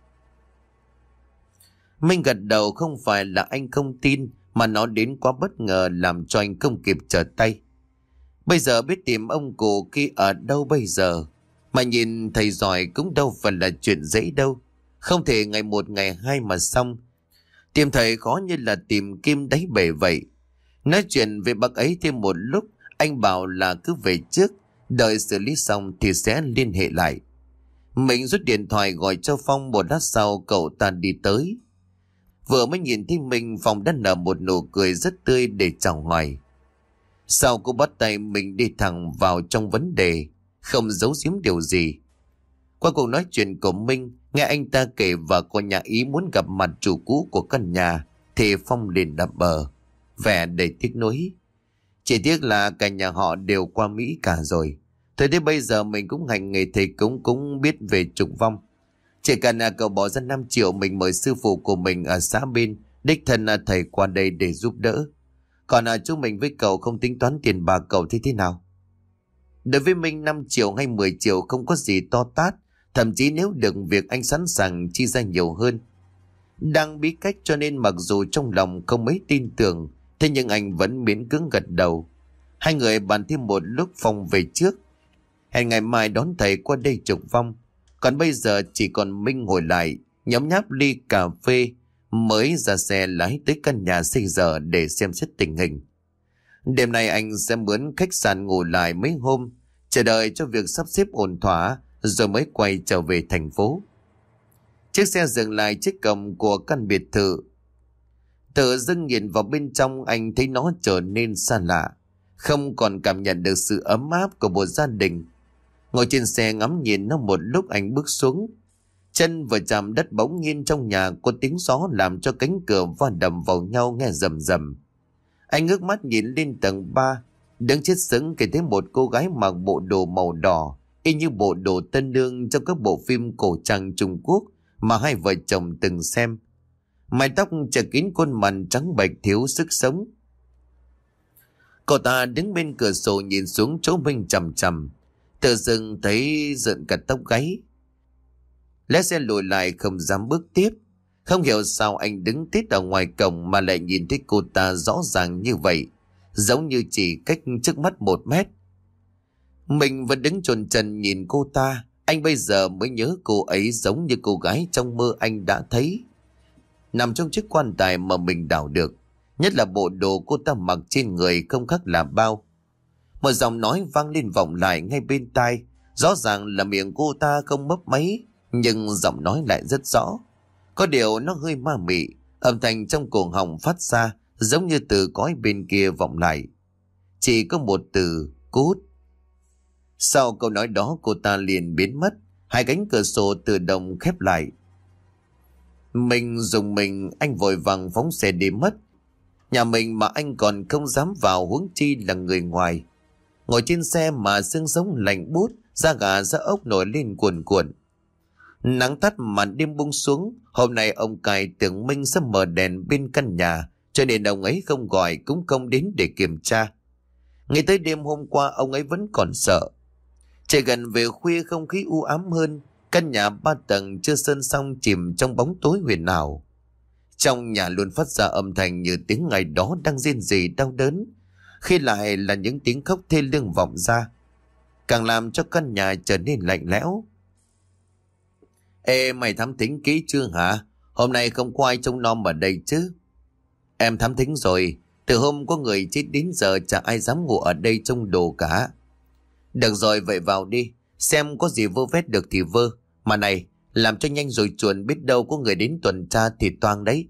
Speaker 1: Minh gật đầu, không phải là anh không tin, mà nó đến quá bất ngờ làm cho anh không kịp trở tay. Bây giờ biết tìm ông cụ kia ở đâu bây giờ? Mà nhìn thầy giỏi cũng đâu phải là chuyện dễ đâu. Không thể ngày một ngày hai mà xong. Tìm thầy khó như là tìm kim đáy bể vậy. Nói chuyện với bác ấy thêm một lúc, anh bảo là cứ về trước, đợi xử lý xong thì sẽ liên hệ lại. Mình rút điện thoại gọi cho Phong, một lát sau cậu ta đi tới. Vừa mới nhìn thấy mình, Phong đã nở một nụ cười rất tươi để chào hỏi. Sau cô bắt tay mình đi thẳng vào trong vấn đề, không giấu giếm điều gì. Qua cuộc nói chuyện của Minh, nghe anh ta kể và cô nhà ý muốn gặp mặt chủ cũ của căn nhà, thì Phong liền đập bờ, vẻ đầy tiếc nuối. Chỉ tiếc là cả nhà họ đều qua Mỹ cả rồi. Thời đến bây giờ mình cũng hành nghề thầy cúng, cũng biết về trục vong. Chỉ cần là cậu bỏ ra năm triệu, mình mời sư phụ của mình ở xã bên, đích thân là thầy qua đây để giúp đỡ. Còn à, chú mình với cậu không tính toán tiền bạc, cậu thấy thế nào? Đối với mình năm triệu hay mười triệu không có gì to tát. Thậm chí nếu được việc anh sẵn sàng chi ra nhiều hơn. Đang bí cách cho nên mặc dù trong lòng không mấy tin tưởng, thế nhưng anh vẫn miễn cưỡng gật đầu. Hai người bàn thêm một lúc, Phong về trước. Hẹn ngày mai đón thầy qua đây trục vong. Còn bây giờ chỉ còn Minh ngồi lại, nhấm nháp ly cà phê, mới ra xe lái tới căn nhà xây dở để xem xét tình hình. Đêm nay anh sẽ mướn khách sạn ngủ lại mấy hôm, chờ đợi cho việc sắp xếp ổn thỏa, rồi mới quay trở về thành phố. Chiếc xe dừng lại trước cổng của căn biệt thự. Tự dưng nhìn vào bên trong, anh thấy nó trở nên xa lạ, không còn cảm nhận được sự ấm áp của một gia đình. Ngồi trên xe ngắm nhìn nó một lúc, anh bước xuống. Chân vừa chạm đất bỗng nhiên trong nhà có tiếng gió làm cho cánh cửa va đập vào nhau nghe rầm rầm. Anh ngước mắt nhìn lên tầng ba, đứng chết sững khi thấy một cô gái mặc bộ đồ màu đỏ, y như bộ đồ tân nương trong các bộ phim cổ trang Trung Quốc mà hai vợ chồng từng xem. Mái tóc che kín khuôn mặt trắng bệch thiếu sức sống. Cô ta đứng bên cửa sổ nhìn xuống chỗ Minh chằm chằm, tự dưng thấy giận cả tóc gáy. Lái xe lùi lại không dám bước tiếp. Không hiểu sao anh đứng tít ở ngoài cổng mà lại nhìn thấy cô ta rõ ràng như vậy, giống như chỉ cách trước mắt một mét. Mình vẫn đứng chồn chần nhìn cô ta. Anh bây giờ mới nhớ cô ấy giống như cô gái trong mơ anh đã thấy, nằm trong chiếc quan tài mà mình đào được. Nhất là bộ đồ cô ta mặc trên người không khác là bao. Một giọng nói vang lên vọng lại ngay bên tai. Rõ ràng là miệng cô ta không mấp máy, nhưng giọng nói lại rất rõ. Có điều nó hơi ma mị, âm thanh trong cổ họng phát ra giống như từ cõi bên kia vọng lại. Chỉ có một từ: cút. Sau câu nói đó, cô ta liền biến mất. Hai cánh cửa sổ tự động khép lại. Mình dùng mình, anh vội vàng phóng xe đi mất. Nhà mình mà anh còn không dám vào, huống chi là người ngoài. Ngồi trên xe mà xương sống lạnh buốt, da gà da ốc nổi lên cuồn cuộn. Nắng tắt màn đêm buông xuống. Hôm nay ông Cài tưởng Minh sẽ mở đèn bên căn nhà, cho nên ông ấy không gọi cũng không đến để kiểm tra. Ngay tới đêm hôm qua ông ấy vẫn còn sợ. Chạy gần về khuya không khí u ám hơn. Căn nhà ba tầng chưa sơn xong chìm trong bóng tối huyền ảo. Trong nhà luôn phát ra âm thanh như tiếng ngày đó đang rên rỉ đau đớn, khi lại là những tiếng khóc thê lương vọng ra, càng làm cho căn nhà trở nên lạnh lẽo. Ê, mày thám thính kỹ chưa hả? Hôm nay không có ai trông nom ở đây chứ? Em thám thính rồi. Từ hôm có người chết đến giờ chả ai dám ngủ ở đây trông đồ cả. Được rồi, vậy vào đi, xem có gì vơ vét được thì vơ. Mà này, làm cho nhanh rồi chuồn, biết đâu có người đến tuần tra thì toang đấy.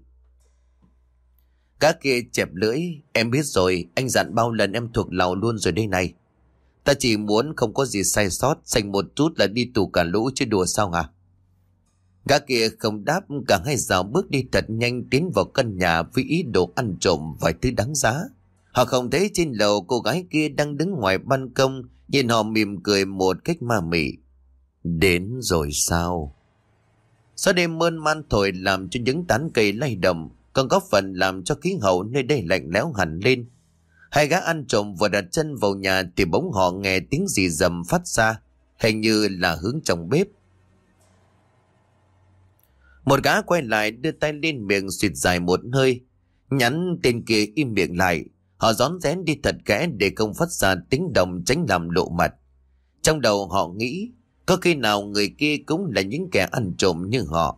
Speaker 1: Các kia chẹp lưỡi. Em biết rồi, anh dặn bao lần em thuộc lòng luôn rồi đây này. Ta chỉ muốn không có gì sai sót, xanh một chút là đi tù cả lũ chứ đùa sao hả? Gã kia không đáp, cả hai dạo bước đi thật nhanh tiến vào căn nhà với ý đồ ăn trộm vài thứ đáng giá. Họ không thấy trên lầu cô gái kia đang đứng ngoài ban công, nhìn họ mỉm cười một cách ma mị. Đến rồi sao? Gió đêm mơn man thổi làm cho những tán cây lay động, còn góp phần làm cho khí hậu nơi đây lạnh lẽo hẳn lên. Hai gã ăn trộm vừa đặt chân vào nhà thì bỗng họ nghe tiếng rì rầm phát ra, hình như là hướng trong bếp. Một gã quay lại đưa tay lên miệng xịt dài một hơi, nhắn tên kia im miệng lại. Họ rón rén đi thật kẽ để không phát ra tiếng động tránh làm lộ mặt. Trong đầu họ nghĩ có khi nào người kia cũng là những kẻ ăn trộm như họ.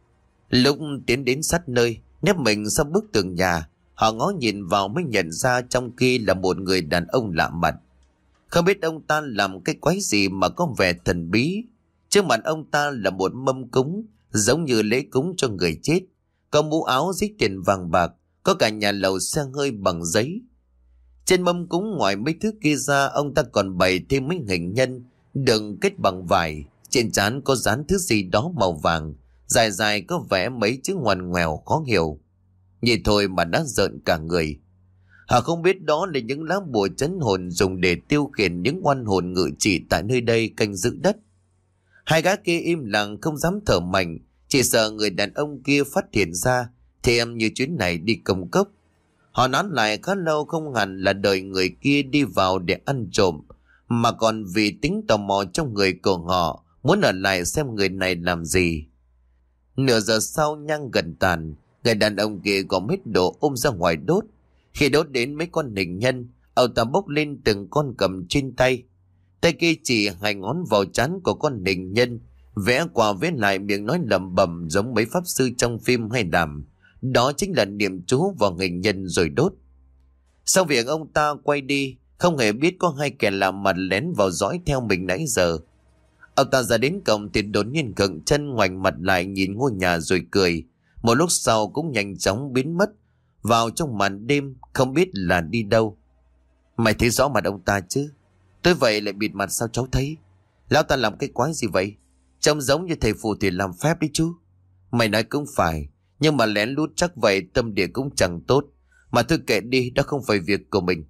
Speaker 1: Lúc tiến đến sát nơi, nép mình sau bức tường nhà, họ ngó nhìn vào mới nhận ra trong kia là một người đàn ông lạ mặt. Không biết ông ta làm cái quái gì mà có vẻ thần bí. Trước mặt ông ta là một mâm cúng, giống như lễ cúng cho người chết. Có mũ áo dít tiền vàng bạc, có cả nhà lầu xe hơi bằng giấy. Trên mâm cúng ngoài mấy thứ kia ra, ông ta còn bày thêm mấy hình nhân đựng kết bằng vải. Trên trán có dán thứ gì đó màu vàng, dài dài có vẽ mấy chữ ngoằn ngoèo khó hiểu. Nhìn thôi mà đã rợn cả người. Họ không biết đó là những lá bùa trấn hồn dùng để tiêu khiển những oan hồn ngự trị tại nơi đây canh giữ đất. Hai gã kia im lặng không dám thở mạnh, chỉ sợ người đàn ông kia phát hiện ra thì em như chuyến này đi công cốc. Họ nán lại khá lâu, không hẳn là đợi người kia đi vào để ăn trộm, mà còn vì tính tò mò trong người của họ, muốn ở lại xem người này làm gì. Nửa giờ sau nhang gần tàn, người đàn ông kia gom hết đồ ôm ra ngoài đốt. Khi đốt đến mấy con hình nhân, ông ta bốc lên từng con cầm trên tay. Tay kia chỉ hai ngón vào trán của con hình nhân, vẽ qua vẽ lại, miệng nói lẩm bẩm giống mấy pháp sư trong phim hay làm. Đó chính là niệm chú vào hình nhân rồi đốt. Sau việc ông ta quay đi, không hề biết có hai kẻ lạ mặt lén vào dõi theo mình nãy giờ. Ông ta ra đến cổng thì đột nhiên khựng chân, ngoảnh mặt lại nhìn ngôi nhà rồi cười. Một lúc sau cũng nhanh chóng biến mất vào trong màn đêm, không biết là đi đâu. Mày thấy rõ mặt ông ta chứ? Tôi vậy lại bịt mặt sao cháu thấy? Lão ta làm cái quái gì vậy? Trông giống như thầy phù thủy làm phép đấy chú. Mày nói cũng phải, nhưng mà lén lút chắc vậy tâm địa cũng chẳng tốt. Mà thôi kệ đi, đó không phải việc của mình.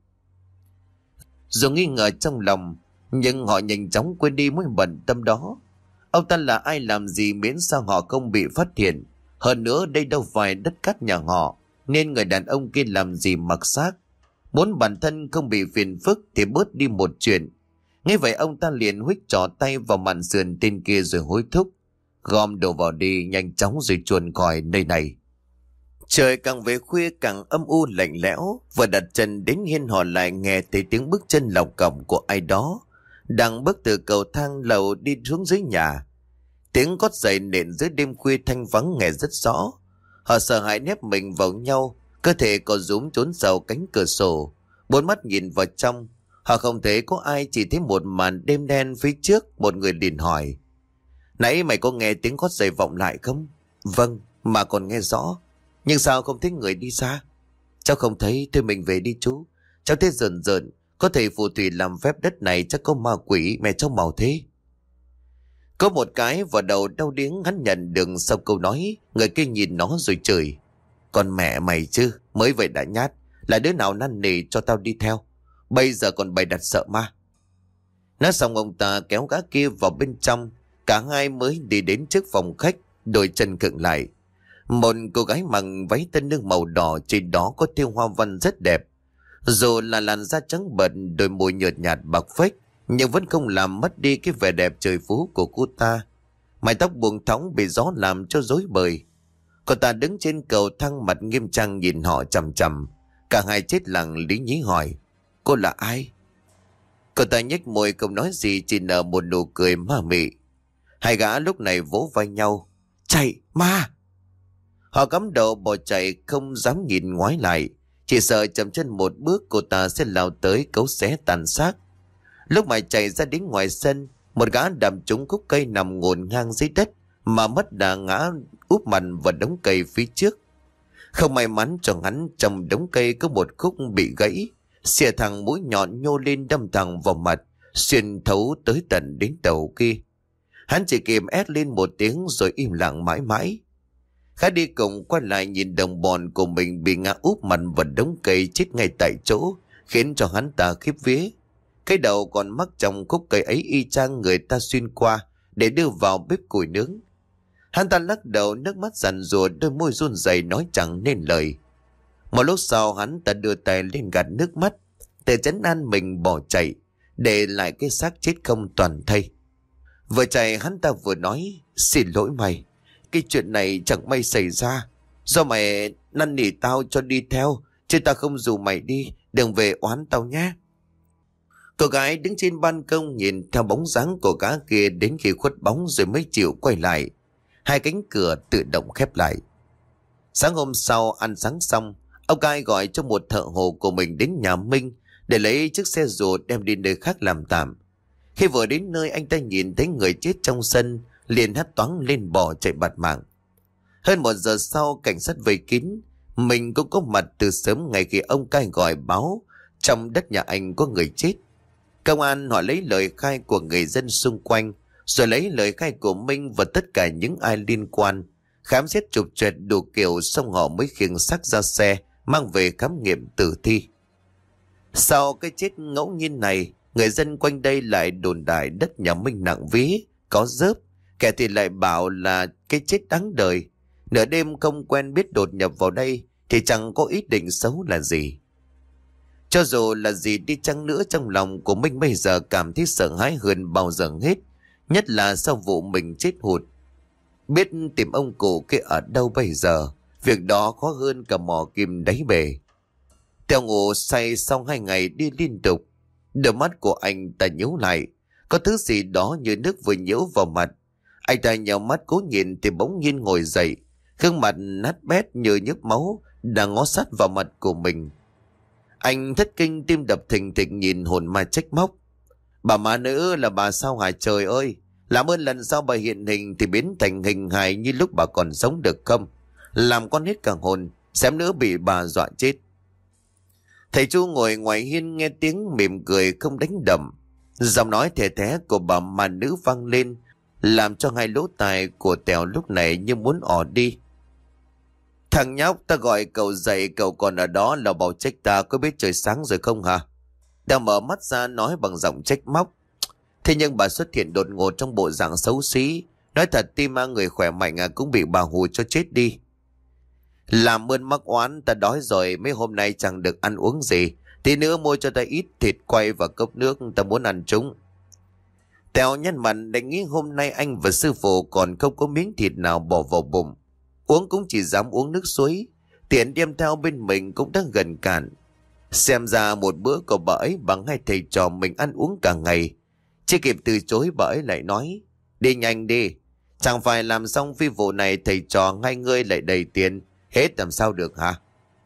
Speaker 1: Dù nghi ngờ trong lòng, nhưng họ nhanh chóng quên đi mối bận tâm đó. Ông ta là ai làm gì miễn sao họ không bị phát hiện. Hơn nữa đây đâu phải đất cát nhà họ, nên người đàn ông kia làm gì mặc xác. Muốn bản thân không bị phiền phức thì bớt đi một chuyện. Nghe vậy ông ta liền huých trỏ tay vào màn sườn tên kia rồi hối thúc: gom đồ vào đi, nhanh chóng rồi chuồn khỏi nơi này. Trời càng về khuya càng âm u lạnh lẽo. Vừa đặt chân đến hiên họ lại nghe thấy tiếng bước chân lọc cọc của ai đó đang bước từ cầu thang lầu đi xuống dưới nhà. Tiếng gót giày nện dưới đêm khuya thanh vắng nghe rất rõ. Họ sợ hãi nép mình vào nhau, cơ thể có rúm trốn sau cánh cửa sổ, bốn mắt nhìn vào trong. Họ không thấy có ai, chỉ thấy một màn đêm đen phía trước. Một người liền hỏi: nãy mày có nghe tiếng gót giày vọng lại không? Vâng, mà còn nghe rõ. Nhưng sao không thấy người đi xa? Cháu không thấy, thôi mình về đi chú. Cháu thấy rợn rợn, có thể phù thủy làm phép đất này chắc có ma quỷ, mẹ cháu màu thế. Có một cái vào đầu đau điếng hắn nhận được sau câu nói. Người kia nhìn nó rồi chửi: con mẹ mày chứ, mới vậy đã nhát, là đứa nào năn nỉ cho tao đi theo, bây giờ còn bày đặt sợ ma. Nói xong ông ta kéo gã kia vào bên trong. Cả hai mới đi đến trước phòng khách, đôi chân khựng lại. Một cô gái mặc váy tân nương màu đỏ, trên đó có thêu hoa văn rất đẹp. Dù là làn da trắng bệch, đôi môi nhợt nhạt bạc phách, nhưng vẫn không làm mất đi cái vẻ đẹp trời phú của cô ta. Mái tóc buông thõng bị gió làm cho rối bời. Cô ta đứng trên cầu thang, mặt nghiêm trang nhìn họ chằm chằm. Cả hai chết lặng lý nhí hỏi: cô là ai? Cô ta nhếch môi không nói gì, chỉ nở một nụ cười ma mị. Hai gã lúc này vỗ vai nhau: chạy, ma! Họ cắm đầu bỏ chạy, không dám nhìn ngoái lại, chỉ sợ chậm chân một bước cô ta sẽ lao tới cấu xé tàn xác. Lúc mà chạy ra đến ngoài sân, một gã đạp trúng khúc cây nằm ngổn ngang dưới đất, mà mất đà ngã úp mặt vào đống cây phía trước. Không may mắn cho hắn, trong đống cây có một khúc bị gãy, xìa thẳng mũi nhọn nhô lên đâm thẳng vào mặt, xuyên thấu tới tận đến đầu kia. Hắn chỉ kịp ét lên một tiếng rồi im lặng mãi mãi. Khá đi cùng quay lại nhìn đồng bọn của mình bị ngã úp mặt vào đống cây chết ngay tại chỗ, khiến cho hắn ta khiếp vía. Cái đầu còn mắc trong khúc cây ấy y chang người ta xuyên qua để đưa vào bếp củi nướng. Hắn ta lắc đầu, nước mắt giàn rùa, đôi môi run rẩy nói chẳng nên lời. Một lúc sau hắn ta đưa tay lên gạt nước mắt, để trấn an mình bỏ chạy, để lại cái xác chết không toàn thây. Vừa chạy hắn ta vừa nói: xin lỗi mày, cái chuyện này chẳng may xảy ra, do mày năn nỉ tao cho đi theo, chứ tao không rủ mày đi, đừng về oán tao nhé. Cô gái đứng trên ban công nhìn theo bóng dáng của gã kia đến khi khuất bóng rồi mới chịu quay lại. Hai cánh cửa tự động khép lại. Sáng hôm sau ăn sáng xong, ông Cai gọi cho một thợ hồ của mình đến nhà Minh để lấy chiếc xe dù đem đi nơi khác làm tạm. Khi vừa đến nơi, anh ta nhìn thấy người chết trong sân, liền hét toáng lên bỏ chạy bạt mạng. Hơn một giờ sau, cảnh sát vây kín. Mình cũng có mặt từ sớm ngay khi ông Cai gọi báo trong đất nhà anh có người chết. Công an họ lấy lời khai của người dân xung quanh, rồi lấy lời khai của Minh và tất cả những ai liên quan, khám xét trục trẹt đủ kiểu, xong họ mới khiêng xác ra xe mang về khám nghiệm tử thi. Sau cái chết ngẫu nhiên này, người dân quanh đây lại đồn đại đất nhà Minh nặng vía, có rớp, kẻ thì lại bảo là cái chết đáng đời. Nửa đêm không quen biết đột nhập vào đây thì chẳng có ý định xấu là gì. Cho dù là gì đi chăng nữa, trong lòng của Minh bây giờ cảm thấy sợ hãi hơn bao giờ hết, nhất là sau vụ mình chết hụt. Biết tìm ông cụ kia ở đâu bây giờ, việc đó khó hơn cả mò kim đáy bể. Theo ngủ say sau hai ngày đi liên tục, đôi mắt của anh ta nhíu lại, có thứ gì đó như nước vừa nhiễu vào mặt. Anh ta nhào mắt cố nhìn thì bỗng nhiên ngồi dậy, gương mặt nát bét như nhức máu đang ngó sát vào mặt của mình. Anh thất kinh, tim đập thình thịch nhìn hồn ma trách móc: bà má nữ là bà sao hả trời ơi, làm ơn lần sau bà hiện hình thì biến thành hình hài như lúc bà còn sống được không? Làm con hết cả hồn, xém nữa bị bà dọa chết. Thầy Chu ngồi ngoài hiên nghe tiếng mỉm cười không đánh đầm. Giọng nói thè thé của bà ma nữ vang lên, làm cho hai lỗ tai của Tèo lúc này như muốn ỏ đi. Thằng nhóc, ta gọi cậu dậy, cậu còn ở đó là bảo trách ta, có biết trời sáng rồi không hả? Tèo mở mắt ra nói bằng giọng trách móc: thế nhưng bà xuất hiện đột ngột trong bộ dạng xấu xí, nói thật tim ma người khỏe mạnh à cũng bị bà hù cho chết đi. Làm ơn mắc oán, ta đói rồi, mấy hôm nay chẳng được ăn uống gì, tí nữa mua cho ta ít thịt quay và cốc nước, ta muốn ăn chúng. Tèo nhăn mặt, đánh nghĩ hôm nay anh và sư phụ còn không có miếng thịt nào bỏ vào bụng, uống cũng chỉ dám uống nước suối, tiền đem theo bên mình cũng đã gần cạn. Xem ra một bữa của bà ấy bằng hai thầy trò mình ăn uống cả ngày. Chưa kịp từ chối, bà ấy lại nói: đi nhanh đi, chẳng phải làm xong phi vụ này thầy trò ngay ngươi lại đầy tiền, hết làm sao được hả?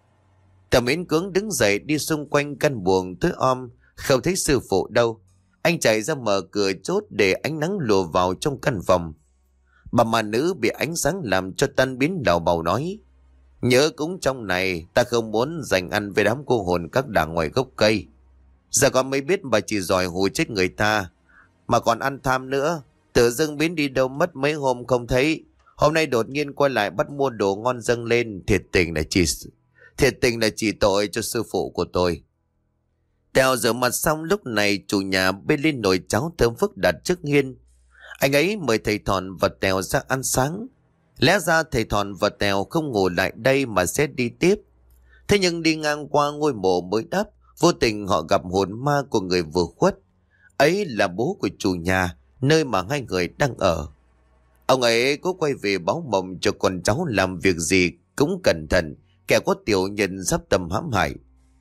Speaker 1: Tèo miễn cưỡng đứng dậy đi xung quanh căn buồng tối om, không thấy sư phụ đâu. Anh chạy ra mở cửa chốt để ánh nắng lùa vào trong căn phòng. Bà ma nữ bị ánh sáng làm cho tan biến lào bào nói: nhớ cũng trong này, ta không muốn dành ăn với đám cô hồn các đảng ngoài gốc cây. Giờ con mới biết bà chỉ giỏi hù chết người ta, mà còn ăn tham nữa. Tự dưng biến đi đâu mất mấy hôm không thấy, hôm nay đột nhiên quay lại bắt mua đồ ngon dâng lên, thiệt tình là chỉ thiệt tình là chỉ tội cho sư phụ của tôi. Tèo rửa mặt xong lúc này chủ nhà bê lên nồi cháo thơm phức đặt trước hiên. Anh ấy mời thầy Thòn và Tèo ra ăn sáng. Lẽ ra thầy Thòn và Tèo không ngủ lại đây mà sẽ đi tiếp. Thế nhưng đi ngang qua ngôi mộ mới đắp, vô tình họ gặp hồn ma của người vừa khuất. Ấy là bố của chủ nhà, nơi mà hai người đang ở. Ông ấy có quay về báo mộng cho con cháu làm việc gì cũng cẩn thận, kẻ có tiểu nhân sắp tầm hãm hại.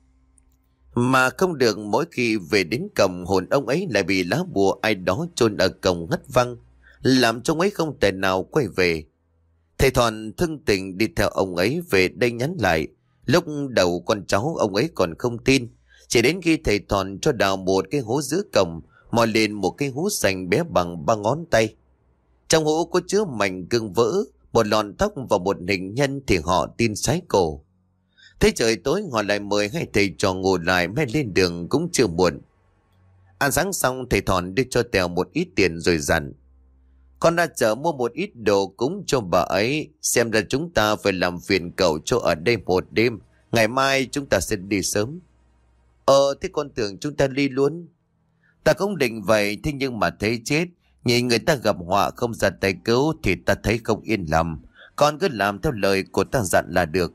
Speaker 1: Mà không được, mỗi khi về đến cổng, hồn ông ấy lại bị lá bùa ai đó chôn ở cổng ngất văng, làm cho ông ấy không thể nào quay về. Thầy Thòn thương tình đi theo ông ấy về đây nhắn lại. Lúc đầu con cháu ông ấy còn không tin, chỉ đến khi thầy Thòn cho đào một cái hố giữa cổng, mò lên một cái hố sành bé bằng ba ngón tay. Trong hố có chứa mảnh gương vỡ, một lọn tóc và một hình nhân, thì họ tin sái cổ. Thế trời tối họ lại mời hai thầy trò ngồi lại mới lên đường cũng chưa muộn. Ăn sáng xong thầy Thòn đưa cho Tèo một ít tiền rồi dặn: con ra chợ mua một ít đồ cúng cho bà ấy, xem ra chúng ta phải làm phiền cậu cho ở đây một đêm, ngày mai chúng ta sẽ đi sớm. Ờ thế con tưởng chúng ta đi luôn. Ta cũng định vậy, thế nhưng mà thấy chết, nhìn người ta gặp họa không ra tay cứu thì ta thấy không yên lòng. Con cứ làm theo lời của ta dặn là được.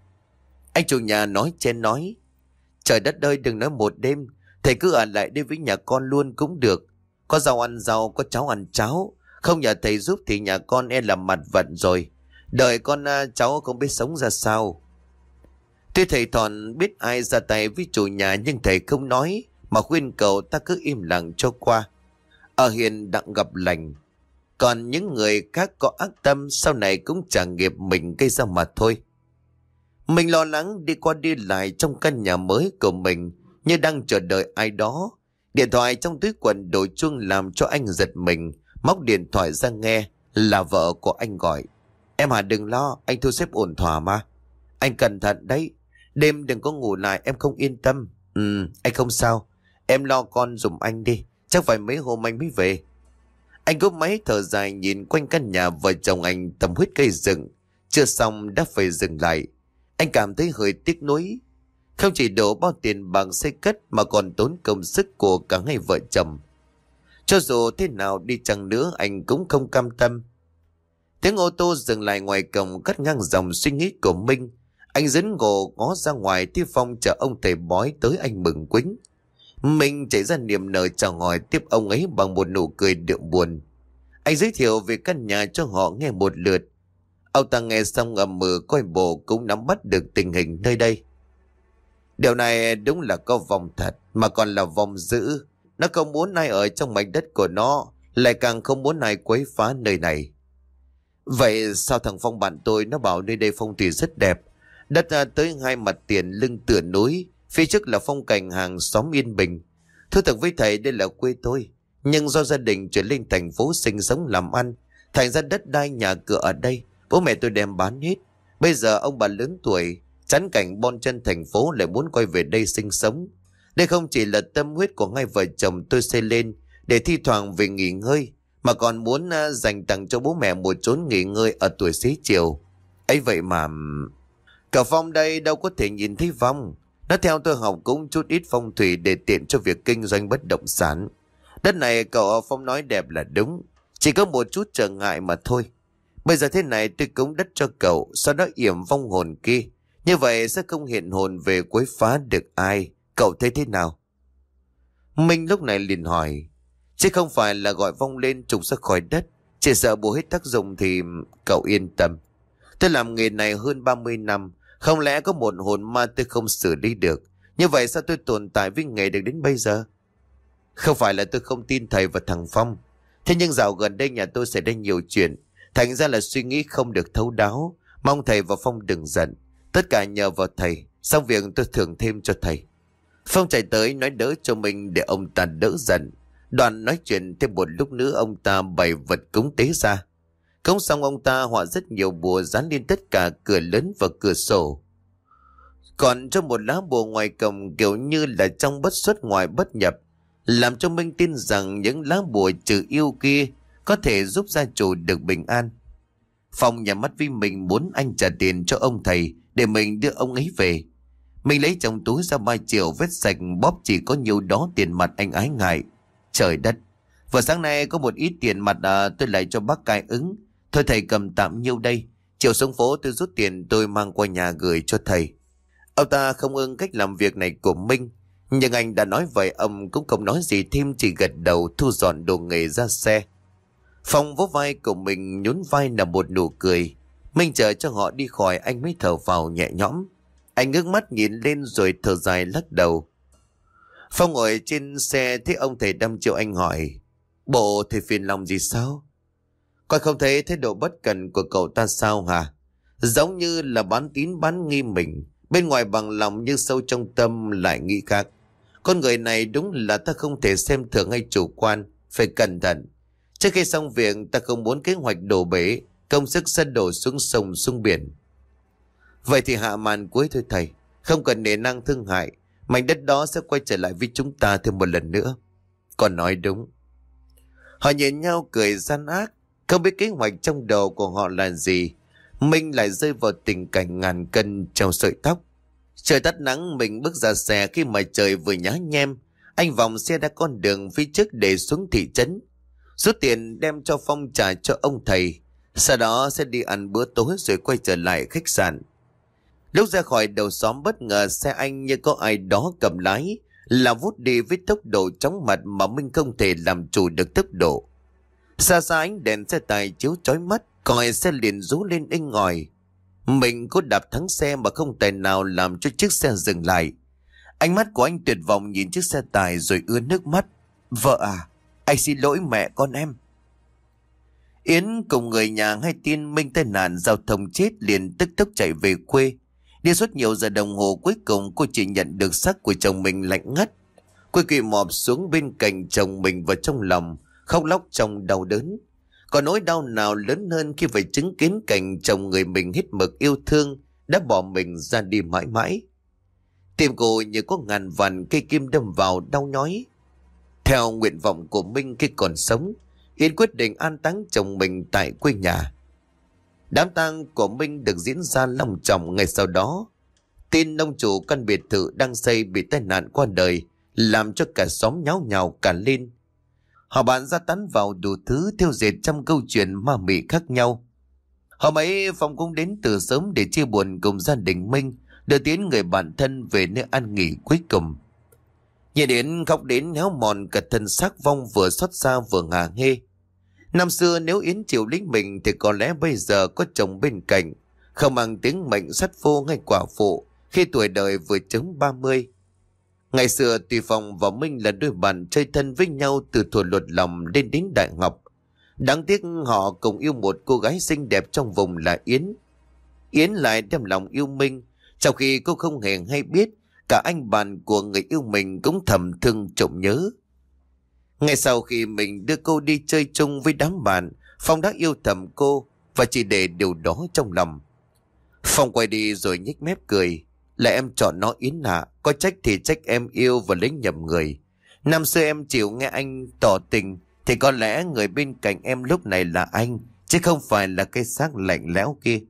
Speaker 1: Anh chủ nhà nói chen nói: trời đất ơi, đừng nói một đêm, thầy cứ ở lại đây với nhà con luôn cũng được. Có rau ăn rau, có cháo ăn cháo. Không nhờ thầy giúp thì nhà con e làm mặt vận rồi. Đợi con cháu không biết sống ra sao. Tuy thầy Thòn biết ai ra tay với chủ nhà, nhưng thầy không nói, mà khuyên cậu ta cứ im lặng cho qua. Ở hiền đặng gặp lành. Còn những người khác có ác tâm, sau này cũng trả nghiệp mình gây ra mà thôi. Mình lo lắng đi qua đi lại trong căn nhà mới của mình, như đang chờ đợi ai đó. Điện thoại trong túi quần đổ chuông làm cho anh giật mình. Móc điện thoại ra nghe, là vợ của anh gọi: em à, đừng lo, anh thu xếp ổn thỏa mà. Anh cẩn thận đấy, đêm đừng có ngủ lại, em không yên tâm. Ừ, anh không sao, em lo con giùm anh đi, chắc phải mấy hôm anh mới về. Anh cúp máy thở dài nhìn quanh căn nhà vợ chồng anh tầm huyết cây rừng. Chưa xong đã phải dừng lại. Anh cảm thấy hơi tiếc nuối. Không chỉ đổ bao tiền bằng xây cất mà còn tốn công sức của cả hai vợ chồng. Cho dù thế nào đi chăng nữa anh cũng không cam tâm. Tiếng ô tô dừng lại ngoài cổng cắt ngang dòng suy nghĩ của Minh. Anh dẫn gồ ngó ra ngoài thì Phong chờ ông thầy bói tới, anh mừng quính. Minh chạy ra niềm nở chào hỏi tiếp ông ấy bằng một nụ cười đượm buồn. Anh giới thiệu về căn nhà cho họ nghe một lượt. Ông ta nghe xong ầm mừ, coi bộ cũng nắm bắt được tình hình nơi đây. Điều này đúng là có vong thật, mà còn là vong dữ. Nó không muốn ai ở trong mảnh đất của nó, lại càng không muốn ai quấy phá nơi này. Vậy sao thằng Phong bạn tôi nó bảo nơi đây phong thủy rất đẹp, đất à, tới hai mặt tiền lưng tựa núi, phía trước là phong cảnh hàng xóm yên bình. Thưa thật với thầy, đây là quê tôi, nhưng do gia đình chuyển lên thành phố sinh sống làm ăn, thành ra đất đai nhà cửa ở đây bố mẹ tôi đem bán hết. Bây giờ ông bà lớn tuổi, chán cảnh bon chân thành phố, lại muốn quay về đây sinh sống. Đây không chỉ là tâm huyết của hai vợ chồng tôi xây lên để thi thoảng về nghỉ ngơi, mà còn muốn uh, dành tặng cho bố mẹ một chốn nghỉ ngơi ở tuổi xế chiều. Ấy vậy mà cả Phong đây đâu có thể nhìn thấy vong. Nó theo tôi học cũng chút ít phong thủy để tiện cho việc kinh doanh bất động sản. Đất này cậu Phong nói đẹp là đúng, chỉ có một chút trở ngại mà thôi. Bây giờ thế này tôi cúng đất cho cậu, sau đó yểm vong hồn kia, như vậy sẽ không hiện hồn về quấy phá được ai. Cậu thấy thế nào? Minh lúc này liền hỏi: chứ không phải là gọi vong lên trục ra khỏi đất, chỉ sợ bùa hết tác dụng thì... Cậu yên tâm, tôi làm nghề này hơn ba mươi năm, không lẽ có một hồn ma tôi không xử lý được? Như vậy sao tôi tồn tại với nghề được đến bây giờ? Không phải là tôi không tin thầy và thằng Phong, thế nhưng dạo gần đây nhà tôi xảy ra nhiều chuyện, thành ra là suy nghĩ không được thấu đáo. Mong thầy và Phong đừng giận, tất cả nhờ vào thầy, xong việc tôi thưởng thêm cho thầy. Phong chạy tới nói đỡ cho mình để ông ta đỡ giận. Đoàn nói chuyện thêm một lúc nữa, ông ta bày vật cúng tế ra. Cúng xong ông ta họa rất nhiều bùa dán lên tất cả cửa lớn và cửa sổ. Còn cho một lá bùa ngoài cổng kiểu như là trong bất xuất ngoài bất nhập, làm cho Minh tin rằng những lá bùa trừ yêu kia có thể giúp gia chủ được bình an. Phong nhắm mắt vì mình muốn anh trả tiền cho ông thầy để mình đưa ông ấy về. Mình lấy trong túi ra ba triệu vết sạch bóp chỉ có nhiều đó tiền mặt anh ái ngại. Trời đất, vừa sáng nay có một ít tiền mặt à, tôi lại cho bác cai ứng. Thôi thầy cầm tạm nhiêu đây. Chiều xuống phố tôi rút tiền tôi mang qua nhà gửi cho thầy. Ông ta không ưng cách làm việc này của Minh. Nhưng anh đã nói vậy ông cũng không nói gì thêm, chỉ gật đầu thu dọn đồ nghề ra xe. Phong vỗ vai của mình nhún vai là một nụ cười. Minh chờ cho họ đi khỏi anh mới thở vào nhẹ nhõm. Anh ngước mắt nhìn lên rồi thở dài lắc đầu. Phong ngồi trên xe thấy ông thầy đăm chiêu anh hỏi. Bộ thầy phiền lòng gì sao? Coi không thấy thái độ bất cần của cậu ta sao hả? Giống như là bán tín bán nghi mình. Bên ngoài bằng lòng nhưng sâu trong tâm lại nghĩ khác. Con người này đúng là ta không thể xem thường hay chủ quan. Phải cẩn thận. Trước khi xong việc ta không muốn kế hoạch đổ bể, công sức sẽ đổ xuống sông xuống biển. Vậy thì hạ màn cuối thôi thầy. Không cần nể năng thương hại. Mảnh đất đó sẽ quay trở lại với chúng ta thêm một lần nữa. Còn nói đúng. Họ nhìn nhau cười gian ác. Không biết kế hoạch trong đầu của họ là gì. Minh lại rơi vào tình cảnh ngàn cân treo sợi tóc. Trời tắt nắng, mình bước ra xe khi mà trời vừa nhá nhem. Anh vòng xe ra con đường phía trước để xuống thị trấn. Rút tiền đem cho Phong trả cho ông thầy. Sau đó sẽ đi ăn bữa tối rồi quay trở lại khách sạn. Lúc ra khỏi đầu xóm bất ngờ xe anh như có ai đó cầm lái, là vút đi với tốc độ chóng mặt mà Minh không thể làm chủ được tốc độ. Xa xa ánh đèn xe tài chiếu chói mắt, còi xe liền rú lên inh ỏi. Mình cố đạp thắng xe mà không tài nào làm cho chiếc xe dừng lại. Ánh mắt của anh tuyệt vọng nhìn chiếc xe tài rồi ứa nước mắt. Vợ à, anh xin lỗi mẹ con em. Yến cùng người nhà hay tin Minh tai nạn giao thông chết liền tức tốc chạy về quê. Đi suốt nhiều giờ đồng hồ cuối cùng cô chỉ nhận được xác của chồng mình lạnh ngắt. Cô quỳ mọp xuống bên cạnh chồng mình vào trong lòng, khóc lóc trong đau đớn. Còn nỗi đau nào lớn hơn khi phải chứng kiến cảnh chồng người mình hết mực yêu thương đã bỏ mình ra đi mãi mãi. Tim cô như có ngàn vạn cây kim đâm vào đau nhói. Theo nguyện vọng của Minh khi còn sống, Yến quyết định an táng chồng mình tại quê nhà. Đám tang của Minh được diễn ra long trọng. Ngày sau đó, tin ông chủ căn biệt thự đang xây bị tai nạn qua đời làm cho cả xóm nháo nhào cả lên. Họ bàn ra tán vào đủ thứ thiêu dệt trăm câu chuyện ma mị khác nhau. Hôm ấy Phong cũng đến từ sớm để chia buồn cùng gia đình Minh, đưa tiến người bạn thân về nơi an nghỉ cuối cùng. Nhìn đến khóc đến héo mòn cả thân xác Phong vừa xót xa vừa ngả nghê. Năm xưa nếu Yến chịu lính mình thì có lẽ bây giờ có chồng bên cạnh, không mang tiếng mệnh sắt phu hay quả phụ khi tuổi đời vừa chấm ba mươi. Ngày xưa tuy Phong và Minh là đôi bạn chơi thân với nhau từ thuở luật lòng lên đến đại học. Đáng tiếc họ cùng yêu một cô gái xinh đẹp trong vùng là Yến. Yến lại đem lòng yêu Minh, trong khi cô không hề hay biết cả anh bạn của người yêu mình cũng thầm thương trộm nhớ. Ngay sau khi mình đưa cô đi chơi chung với đám bạn, Phong đã yêu thầm cô và chỉ để điều đó trong lòng. Phong quay đi rồi nhếch mép cười. Là em chọn nó Yến ạ, có trách thì trách em yêu và lấy nhầm người. Năm xưa em chịu nghe anh tỏ tình thì có lẽ người bên cạnh em lúc này là anh, chứ không phải là cái xác lạnh lẽo kia.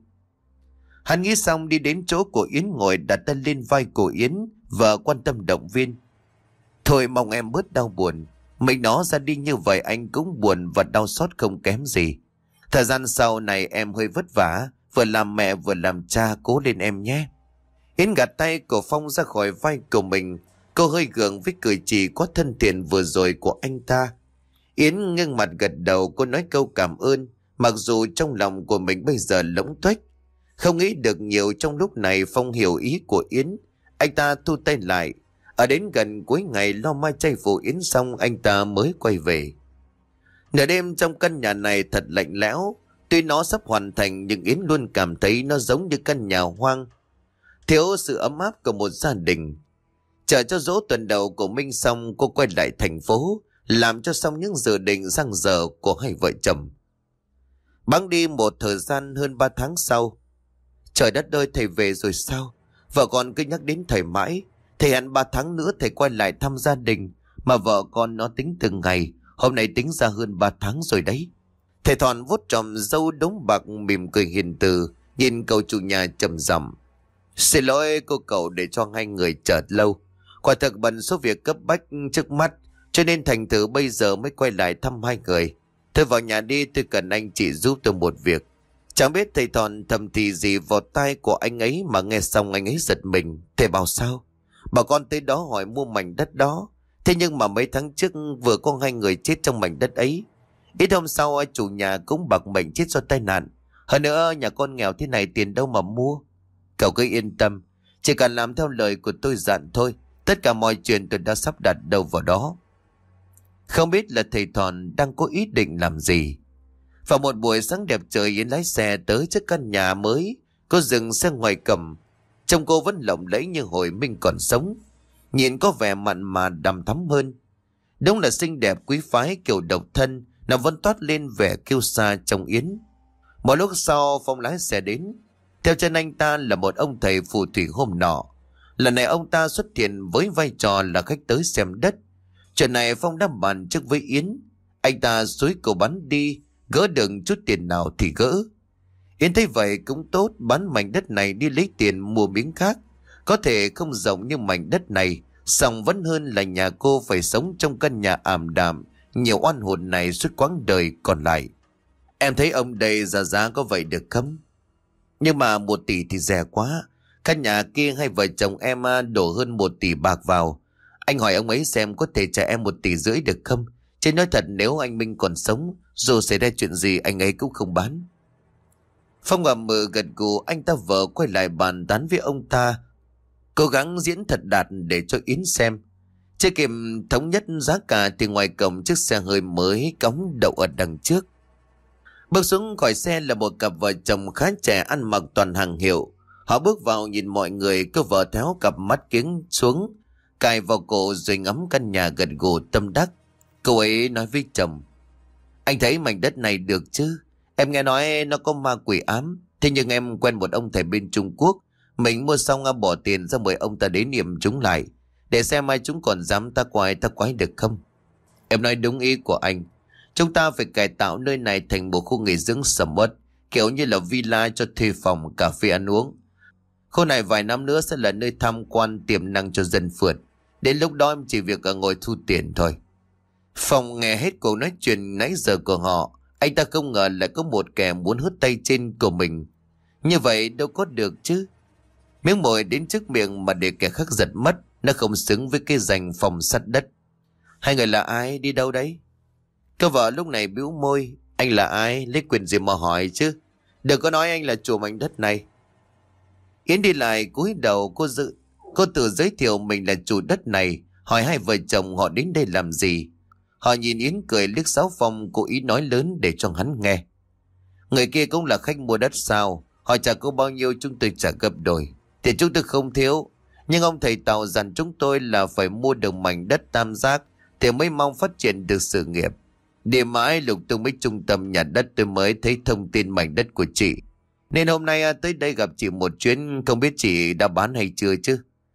Speaker 1: Hắn nghĩ xong đi đến chỗ của Yến ngồi, đặt tay lên vai của Yến và quan tâm động viên. Thôi mong em bớt đau buồn. Mình nó ra đi như vậy anh cũng buồn và đau xót không kém gì. Thời gian sau này em hơi vất vả, vừa làm mẹ vừa làm cha, cố lên em nhé. Yến gạt tay của Phong ra khỏi vai của mình. Cô hơi gượng với cử chỉ quá thân thiện vừa rồi của anh ta. Yến ngưng mặt gật đầu. Cô nói câu cảm ơn, mặc dù trong lòng của mình bây giờ lỗng tuếch. Không nghĩ được nhiều trong lúc này. Phong hiểu ý của Yến. Anh ta thu tay lại. Ở đến gần cuối ngày lo mai chay phụ Yến xong, anh ta mới quay về. Nửa đêm trong căn nhà này thật lạnh lẽo. Tuy nó sắp hoàn thành nhưng Yến luôn cảm thấy nó giống như căn nhà hoang, thiếu sự ấm áp của một gia đình. Chờ cho dỗ tuần đầu của Minh xong, cô quay lại thành phố, làm cho xong những dự định dang dở của hai vợ chồng. Bẵng đi một thời gian hơn ba tháng sau. Trời đất ơi, thầy về rồi sao? Vợ con cứ nhắc đến thầy mãi. Thầy hẹn ba tháng nữa thầy quay lại thăm gia đình, mà vợ con nó tính từng ngày. Hôm nay tính ra hơn ba tháng rồi đấy. Thầy Thọn vuốt tròm râu đống bạc mỉm cười hiền từ, nhìn cậu chủ nhà trầm giọng. Xin lỗi cô cậu để cho hai người chờ lâu. Quả thực bận số việc cấp bách trước mắt, cho nên thành thử bây giờ mới quay lại thăm hai người. Thôi vào nhà đi, tôi cần anh chị giúp tôi một việc. Chẳng biết thầy Thòn thầm thì gì vào tai của anh ấy mà nghe xong anh ấy giật mình. Thầy bảo sao? Bà con tới đó hỏi mua mảnh đất đó. Thế nhưng mà mấy tháng trước vừa có hai người chết trong mảnh đất ấy. Ít hôm sau chủ nhà cũng bạc mệnh chết do tai nạn. Hơn nữa nhà con nghèo thế này tiền đâu mà mua. Cậu cứ yên tâm, chỉ cần làm theo lời của tôi dặn thôi. Tất cả mọi chuyện tôi đã sắp đặt đâu vào đó. Không biết là thầy Thòn đang có ý định làm gì. Vào một buổi sáng đẹp trời, Yến lái xe tới trước căn nhà mới. Cô dừng xe ngoài cầm. Trông cô vẫn lộng lẫy như hồi mình còn sống. Nhìn có vẻ mặn mà đằm thắm hơn. Đúng là xinh đẹp quý phái kiểu độc thân. Nó vẫn toát lên vẻ kiêu sa trong Yến. Một lúc sau Phong lái xe đến. Theo chân anh ta là một ông thầy phù thủy hôm nọ. Lần này ông ta xuất hiện với vai trò là khách tới xem đất. Chuyện này Phong đã bàn trước với Yến. Anh ta xúi cô bán đi, gỡ được chút tiền nào thì gỡ. Yến thấy vậy cũng tốt, bán mảnh đất này đi lấy tiền mua miếng khác. Có thể không rộng như mảnh đất này, song vẫn hơn là nhà cô phải sống trong căn nhà ảm đạm, nhiều oan hồn này suốt quãng đời còn lại. Em thấy ông đây ra giá có vậy được không? Nhưng mà một tỷ thì rẻ quá. Căn nhà kia hai vợ chồng em đổ hơn một tỷ bạc vào. Anh hỏi ông ấy xem có thể trả em một tỷ rưỡi được không? Chứ nói thật nếu anh Minh còn sống, dù xảy ra chuyện gì anh ấy cũng không bán. Phong ậm mờ gật gù, anh ta vợ quay lại bàn tán với ông ta. Cố gắng diễn thật đạt để cho Yến xem. Chưa kịp thống nhất giá cả thì ngoài cổng chiếc xe hơi mới cõng đậu ở đằng trước. Bước xuống khỏi xe là một cặp vợ chồng khá trẻ ăn mặc toàn hàng hiệu. Họ bước vào nhìn mọi người, cô vợ tháo cặp mắt kiếng xuống, cài vào cổ rồi ngắm căn nhà gật gù tâm đắc. Cô ấy nói với chồng: Anh thấy mảnh đất này được chứ? Em nghe nói nó có ma quỷ ám. Thế nhưng em quen một ông thầy bên Trung Quốc. Mình mua xong bỏ tiền ra mời ông ta đến niệm chúng lại, để xem ai chúng còn dám ta quái ta quái được không. Em nói đúng ý của anh. Chúng ta phải cải tạo nơi này thành một khu nghỉ dưỡng sầm uất, kiểu như là villa cho thuê phòng, cà phê ăn uống. Khu này vài năm nữa sẽ là nơi tham quan tiềm năng cho dân phượt. Đến lúc đó em chỉ việc ở ngồi thu tiền thôi. Phong nghe hết cuộc nói chuyện nãy giờ của họ. Anh ta không ngờ lại có một kẻ muốn hớt tay trên của mình. Như vậy đâu có được chứ. Miếng mồi đến trước miệng mà để kẻ khác giật mất, nó không xứng với cái danh phòng sắt đất. Hai người là ai, đi đâu đấy? Cô vợ lúc này bĩu môi. Anh là ai, lấy quyền gì mà hỏi chứ? Đừng có nói anh là chủ mảnh đất này. Yến đi lại cúi đầu, cô dự cô tự giới thiệu mình là chủ đất này, hỏi hai vợ chồng họ đến đây làm gì. Họ nhìn Yến cười liếc xáo Phong, cố ý nói lớn để cho hắn nghe. Người kia cũng là khách mua đất sao? Họ trả có bao nhiêu chúng tôi trả gấp đôi. Thì chúng tôi không thiếu, nhưng ông thầy Tàu dặn chúng tôi là phải mua được mảnh đất tam giác thì mới mong phát triển được sự nghiệp. Đi mãi lục tung mấy trung tâm nhà đất tôi mới thấy thông tin mảnh đất của chị. Nên hôm nay tới đây gặp chị một chuyến, không biết chị đã bán hay chưa chứ?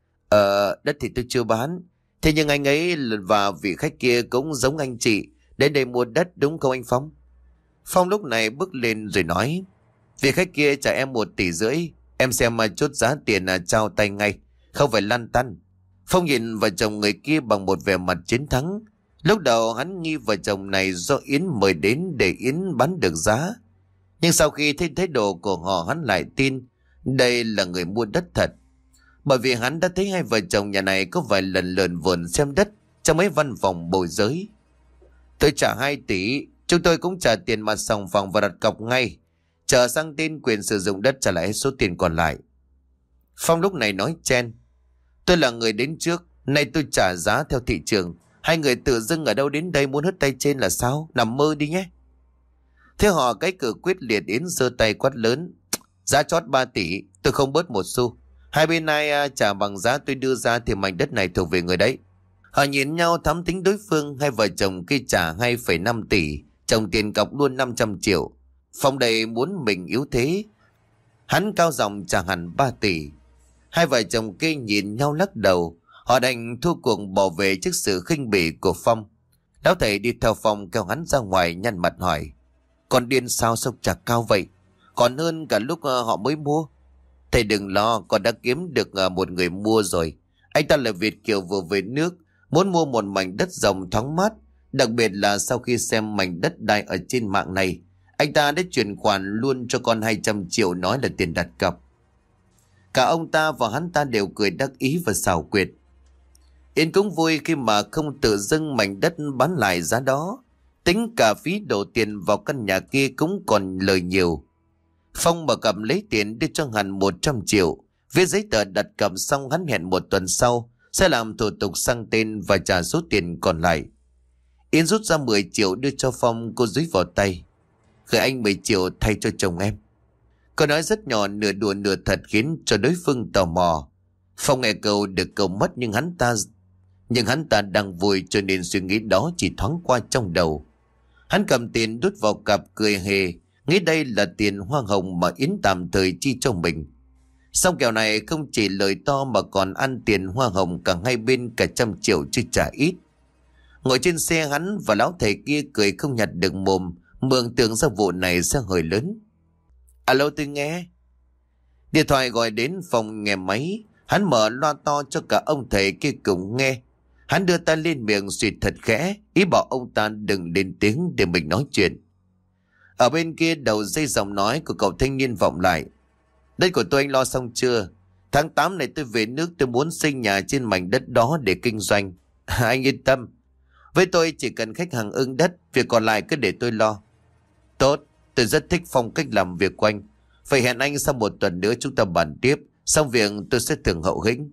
Speaker 1: Ờ, đất thì tôi chưa bán. Thế nhưng anh ấy và vị khách kia cũng giống anh chị, đến đây mua đất đúng không anh Phong? Phong lúc này bước lên rồi nói: Vị khách kia trả em một tỷ rưỡi. Em xem mà chốt giá tiền là trao tay ngay, không phải lăn tăn. Phong nhìn vợ chồng người kia bằng một vẻ mặt chiến thắng. Lúc đầu hắn nghi vợ chồng này do Yến mời đến để Yến bán được giá. Nhưng sau khi thấy thái độ của họ, hắn lại tin đây là người mua đất thật. Bởi vì hắn đã thấy hai vợ chồng nhà này có vài lần lượn vườn xem đất trong mấy văn phòng môi giới. Tôi trả hai tỷ, chúng tôi cũng trả tiền mặt sòng phòng và đặt cọc ngay. Chờ sang tên quyền sử dụng đất trả lại số tiền còn lại. Phong lúc này nói chen: Tôi là người đến trước, nay tôi trả giá theo thị trường. Hai người tự dưng ở đâu đến đây muốn hất tay trên là sao? Nằm mơ đi nhé. Thế họ cái cử quyết liệt, Yến giơ tay quát lớn: Giá chót ba tỷ, tôi không bớt một xu. Hai bên ai trả bằng giá tôi đưa ra thì mảnh đất này thuộc về người đấy. Họ nhìn nhau thắm tính đối phương. Hai vợ chồng kia trả hai phẩy năm tỷ, chồng tiền cọc luôn năm trăm triệu. Phong đây muốn mình yếu thế, hắn cao giọng trả hẳn ba tỷ. Hai vợ chồng kia nhìn nhau lắc đầu. Họ đành thua cuộc bỏ về trước sự khinh bỉ của Phong. Lão thầy đi theo Phong kéo hắn ra ngoài, nhăn mặt hỏi: Còn điên sao, sao trả cao vậy? Còn hơn cả lúc họ mới mua. Thầy đừng lo, con đã kiếm được à, một người mua rồi. Anh ta là Việt kiều vừa về nước, muốn mua một mảnh đất rộng thoáng mát. Đặc biệt là sau khi xem mảnh đất đai ở trên mạng này, anh ta đã chuyển khoản luôn cho con hai trăm triệu nói là tiền đặt cọc. Cả ông ta và hắn ta đều cười đắc ý và xảo quyệt. Yến cũng vui khi mà không tự dưng mảnh đất bán lại giá đó. Tính cả phí đổ tiền vào căn nhà kia cũng còn lời nhiều. Phong mở cặp lấy tiền đưa cho hắn một trăm triệu. Viết giấy tờ đặt cặp xong, hắn hẹn một tuần sau sẽ làm thủ tục sang tên và trả số tiền còn lại. Yến rút ra mười triệu đưa cho Phong, cô dúi vào tay. Gửi anh mười triệu thay cho chồng em. Câu nói rất nhỏ, nửa đùa nửa thật, khiến cho đối phương tò mò. Phong nghe câu được câu mất, nhưng hắn ta nhưng hắn ta đang vui cho nên suy nghĩ đó chỉ thoáng qua trong đầu. Hắn cầm tiền đút vào cặp cười hề, nghĩ đây là tiền hoa hồng mà Yến tạm thời chi cho mình. Xong kèo này không chỉ lời to mà còn ăn tiền hoa hồng cả hai bên cả trăm triệu chứ chả ít. Ngồi trên xe, hắn và lão thầy kia cười không nhặt được mồm, mường tượng ra vụ này sẽ hơi lớn. Alo, tôi nghe. Điện thoại gọi đến. Phòng nghe máy, hắn mở loa to cho cả ông thầy kia cùng nghe. Hắn đưa tay lên miệng suýt thật khẽ, ý bảo ông ta đừng lên tiếng để mình nói chuyện. Ở bên kia đầu dây giọng nói của cậu thanh niên vọng lại. Đất của tôi anh lo xong chưa? Tháng tám này tôi về nước, tôi muốn xây nhà trên mảnh đất đó để kinh doanh. Anh yên tâm, với tôi chỉ cần khách hàng ưng đất, việc còn lại cứ để tôi lo. Tốt, tôi rất thích phong cách làm việc của anh. Vậy hẹn anh sau một tuần nữa chúng ta bàn tiếp. Xong việc tôi sẽ thưởng hậu hĩnh.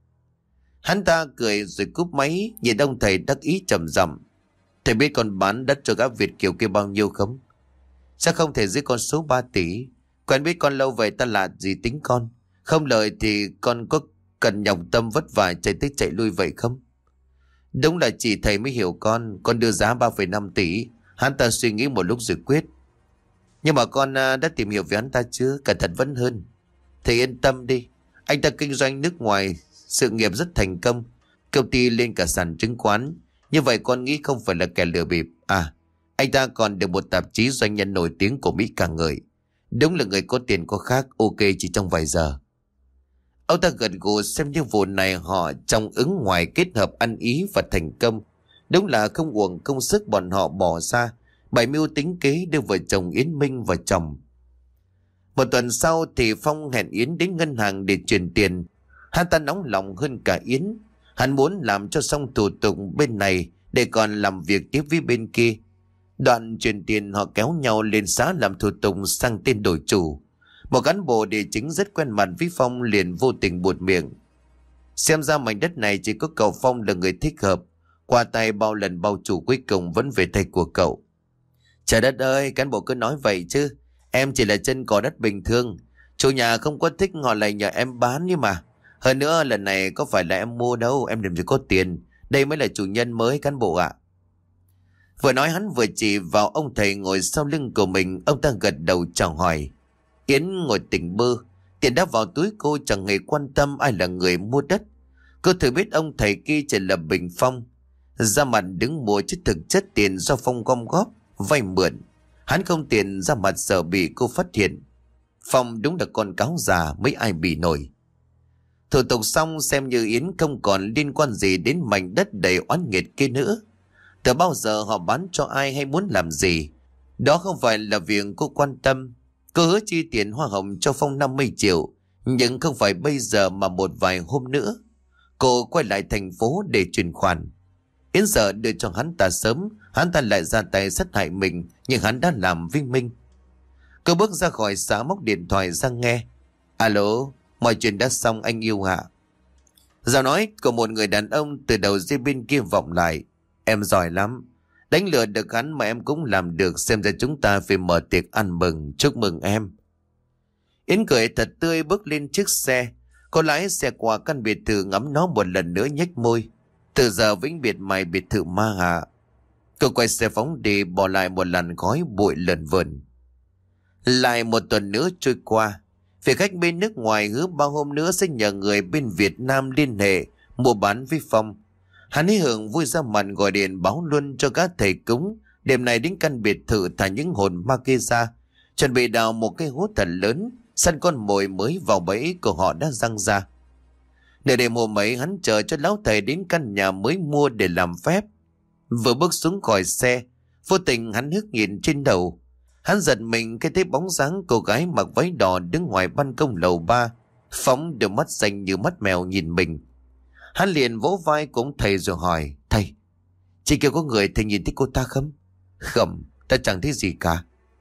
Speaker 1: Hắn ta cười rồi cúp máy, nhìn ông thầy đắc ý trầm giọng. Thầy biết con bán đất cho gã Việt kiều kia bao nhiêu không? Sao không thể dưới con số ba tỷ? Quen biết con lâu vậy ta là gì tính con? Không lời thì con có cần nhọc tâm vất vả chạy tới chạy lui vậy không? Đúng là chỉ thầy mới hiểu con. Con đưa giá ba phẩy năm tỷ. Hắn ta suy nghĩ một lúc rồi quyết. Nhưng mà con đã tìm hiểu về hắn ta chưa? Cẩn thận vẫn hơn. Thầy yên tâm đi, anh ta kinh doanh nước ngoài, sự nghiệp rất thành công, công ty lên cả sàn chứng khoán. Như vậy con nghĩ không phải là kẻ lừa bịp. À, anh ta còn được một tạp chí doanh nhân nổi tiếng của Mỹ ca ngợi. Đúng là người có tiền có khác, ok chỉ trong vài giờ. Ông ta gật gù, xem như vụ này họ trong ứng ngoài kết hợp ăn ý và thành công. Đúng là không uổng công sức bọn họ bỏ ra bày mưu tính kế đưa vợ chồng Yến Minh vào chồng. Một tuần sau thì Phong hẹn Yến đến ngân hàng để chuyển tiền. Hắn ta nóng lòng hơn cả Yến. Hắn muốn làm cho xong thủ tục bên này để còn làm việc tiếp với bên kia. Đoạn chuyển tiền họ kéo nhau lên xã làm thủ tục sang tên đổi chủ. Một cán bộ địa chính rất quen mặt với Phong liền vô tình buột miệng. Xem ra mảnh đất này chỉ có cậu Phong là người thích hợp. Qua tay bao lần bao chủ cuối cùng vẫn về tay của cậu. Trời đất ơi, cán bộ cứ nói vậy chứ. Em chỉ là chân cỏ đất bình thường. Chủ nhà không có thích họ lại nhờ em bán nhưng mà. Hơn nữa lần này có phải là em mua đâu, em làm gì có tiền. Đây mới là chủ nhân mới cán bộ ạ. Vừa nói hắn vừa chỉ vào ông thầy ngồi sau lưng của mình. Ông ta gật đầu chào hỏi. Yến ngồi tỉnh bơ. Tiền đã vào túi cô, chẳng hề quan tâm ai là người mua đất. Cô thử biết ông thầy kia chỉ là Bình Phong. Ra mặt đứng mua chứ thực chất tiền do Phong gom góp, vay mượn. Hắn không tiền ra mặt sợ bị cô phát hiện. Phong đúng là con cáo già, mấy ai bị nổi. Thủ tục xong xem như Yến không còn liên quan gì đến mảnh đất đầy oán nghiệt kia nữa. Từ bao giờ họ bán cho ai hay muốn làm gì, đó không phải là việc cô quan tâm. Cô hứa chi tiền hoa hồng cho Phong năm mươi triệu, nhưng không phải bây giờ mà một vài hôm nữa. Cô quay lại thành phố để chuyển khoản. Yến sợ đưa cho hắn ta sớm, hắn ta lại ra tay sát hại mình, nhưng hắn đã làm với Minh. Cô bước ra khỏi xã móc điện thoại ra nghe. Alo, mọi chuyện đã xong anh yêu ạ. Giọng nói của một người đàn ông từ đầu dây bên kia vọng lại. Em giỏi lắm. Đánh lừa được hắn mà em cũng làm được, xem ra chúng ta phải mở tiệc ăn mừng, chúc mừng em. Yến cười thật tươi bước lên chiếc xe. Cô lái xe qua căn biệt thự ngắm nó một lần nữa nhếch môi. Từ giờ vĩnh biệt mày biệt thự ma hạ. Cô quay xe phóng đi, bỏ lại một làn khói bụi lợn vờn. Lại một tuần nữa trôi qua. Phía khách bên nước ngoài hứa bao hôm nữa sẽ nhờ người bên Việt Nam liên hệ mua bán với Phong. Hắn ấy hưởng vui ra mặt gọi điện báo luôn cho các thầy cúng. Đêm này đến căn biệt thự thả những hồn ma kia ra, chuẩn bị đào một cái hố thật lớn, săn con mồi mới vào bẫy của họ đã răng ra. Nửa đêm hôm ấy hắn chờ cho lão thầy đến căn nhà mới mua để làm phép. Vừa bước xuống khỏi xe, vô tình hắn ngước nhìn trên đầu. Hắn giật mình khi thấy bóng dáng cô gái mặc váy đỏ đứng ngoài ban công lầu ba, phóng đôi mắt xanh như mắt mèo nhìn mình. Hắn liền vỗ vai của ông thầy rồi hỏi: Thầy, chị kêu có người, thầy nhìn thấy cô ta không? Không, ta chẳng thấy gì cả.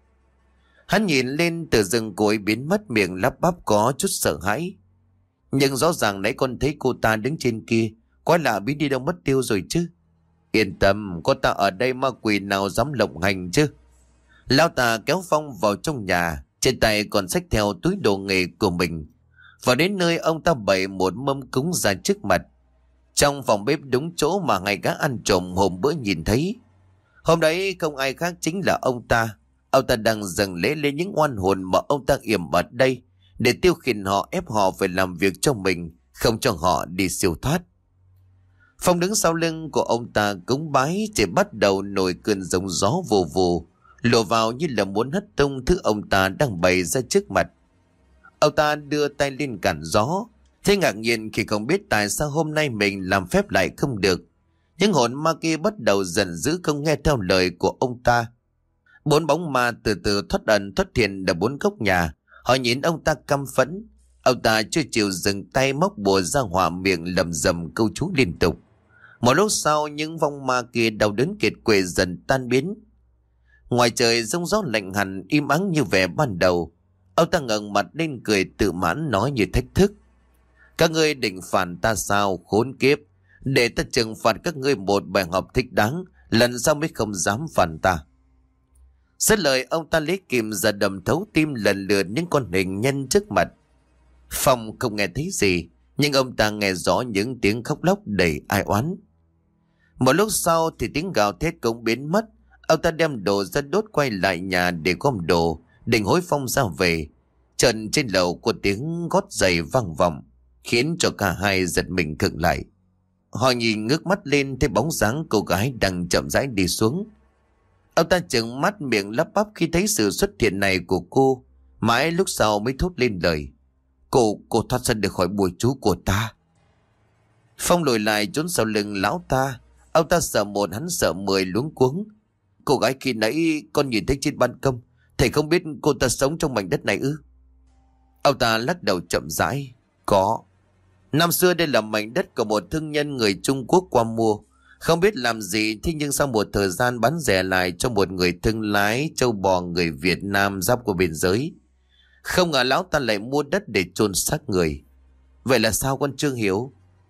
Speaker 1: Hắn nhìn lên, từ rừng cối biến mất, miệng lắp bắp có chút sợ hãi. Nhưng rõ ràng nãy con thấy cô ta đứng trên kia, quái lạ biến đi đâu mất tiêu rồi chứ. Yên tâm, có ta ở đây ma quỷ nào dám lộng hành chứ. Lão ta kéo Phong vào trong nhà, trên tay còn xách theo túi đồ nghề của mình. Và đến nơi ông ta bày một mâm cúng ra trước mặt. Trong phòng bếp đúng chỗ mà ngày gã ăn trộm hôm bữa nhìn thấy. Hôm đấy không ai khác chính là ông ta. Ông ta đang dâng lễ lên những oan hồn mà ông ta yểm ở đây, để tiêu khiển họ, ép họ phải làm việc cho mình, không cho họ đi siêu thoát. Phong đứng sau lưng của ông ta cúng bái, chỉ bắt đầu nổi cơn giông gió vù vù, lộ vào như là muốn hất tung thứ ông ta đang bày ra trước mặt. Ông ta đưa tay lên cản gió, thế ngạc nhiên khi không biết tại sao hôm nay mình làm phép lại không được. Những hồn ma kia bắt đầu giận dữ không nghe theo lời của ông ta. Bốn bóng ma từ từ thoát ẩn thoát hiện ở bốn góc nhà. Họ nhìn ông ta căm phẫn. Ông ta chưa chịu dừng tay, móc bùa ra hỏa miệng lầm rầm câu chú liên tục. Một lúc sau những vong ma kia đau đớn kiệt quệ dần tan biến. Ngoài trời giông gió lạnh hẳn, im ắng như vẻ ban đầu. Ông ta ngẩng mặt lên cười tự mãn, nói như thách thức: Các ngươi định phản ta sao, khốn kiếp. Để ta trừng phạt các ngươi một bài học thích đáng, lần sau mới không dám phản ta. Xét lời, ông ta lấy kìm ra đầm thấu tim lần lượt những con hình nhân trước mặt. Phong không nghe thấy gì, nhưng ông ta nghe rõ những tiếng khóc lóc đầy ai oán. Một lúc sau thì tiếng gào thét cũng biến mất. Ông ta đem đồ ra đốt, quay lại nhà để gom đồ, định hối Phong ra về. Trần trên lầu có tiếng gót giày vang vọng, khiến cho cả hai giật mình khựng lại. Họ nhìn ngước mắt lên, thấy bóng dáng cô gái đang chậm rãi đi xuống. Ông ta trừng mắt, miệng lắp bắp khi thấy sự xuất hiện này của cô. Mãi lúc sau mới thốt lên lời: Cô, cô thoát ra được khỏi bùa chú của ta. Phong lùi lại trốn sau lưng lão ta. Ông ta sợ một, hắn sợ mười, luống cuống. Cô gái khi nãy con nhìn thấy trên ban công, thầy không biết cô ta sống trong mảnh đất này ư? Ông ta lắc đầu chậm rãi: Có. Năm xưa đây là mảnh đất của một thương nhân người Trung Quốc qua mua. Không biết làm gì, thế nhưng sau một thời gian bán rẻ lại cho một người thương lái châu bò người Việt Nam giáp qua biên giới. Không ngờ lão ta lại mua đất để chôn xác người. Vậy là sao con chưa hiểu?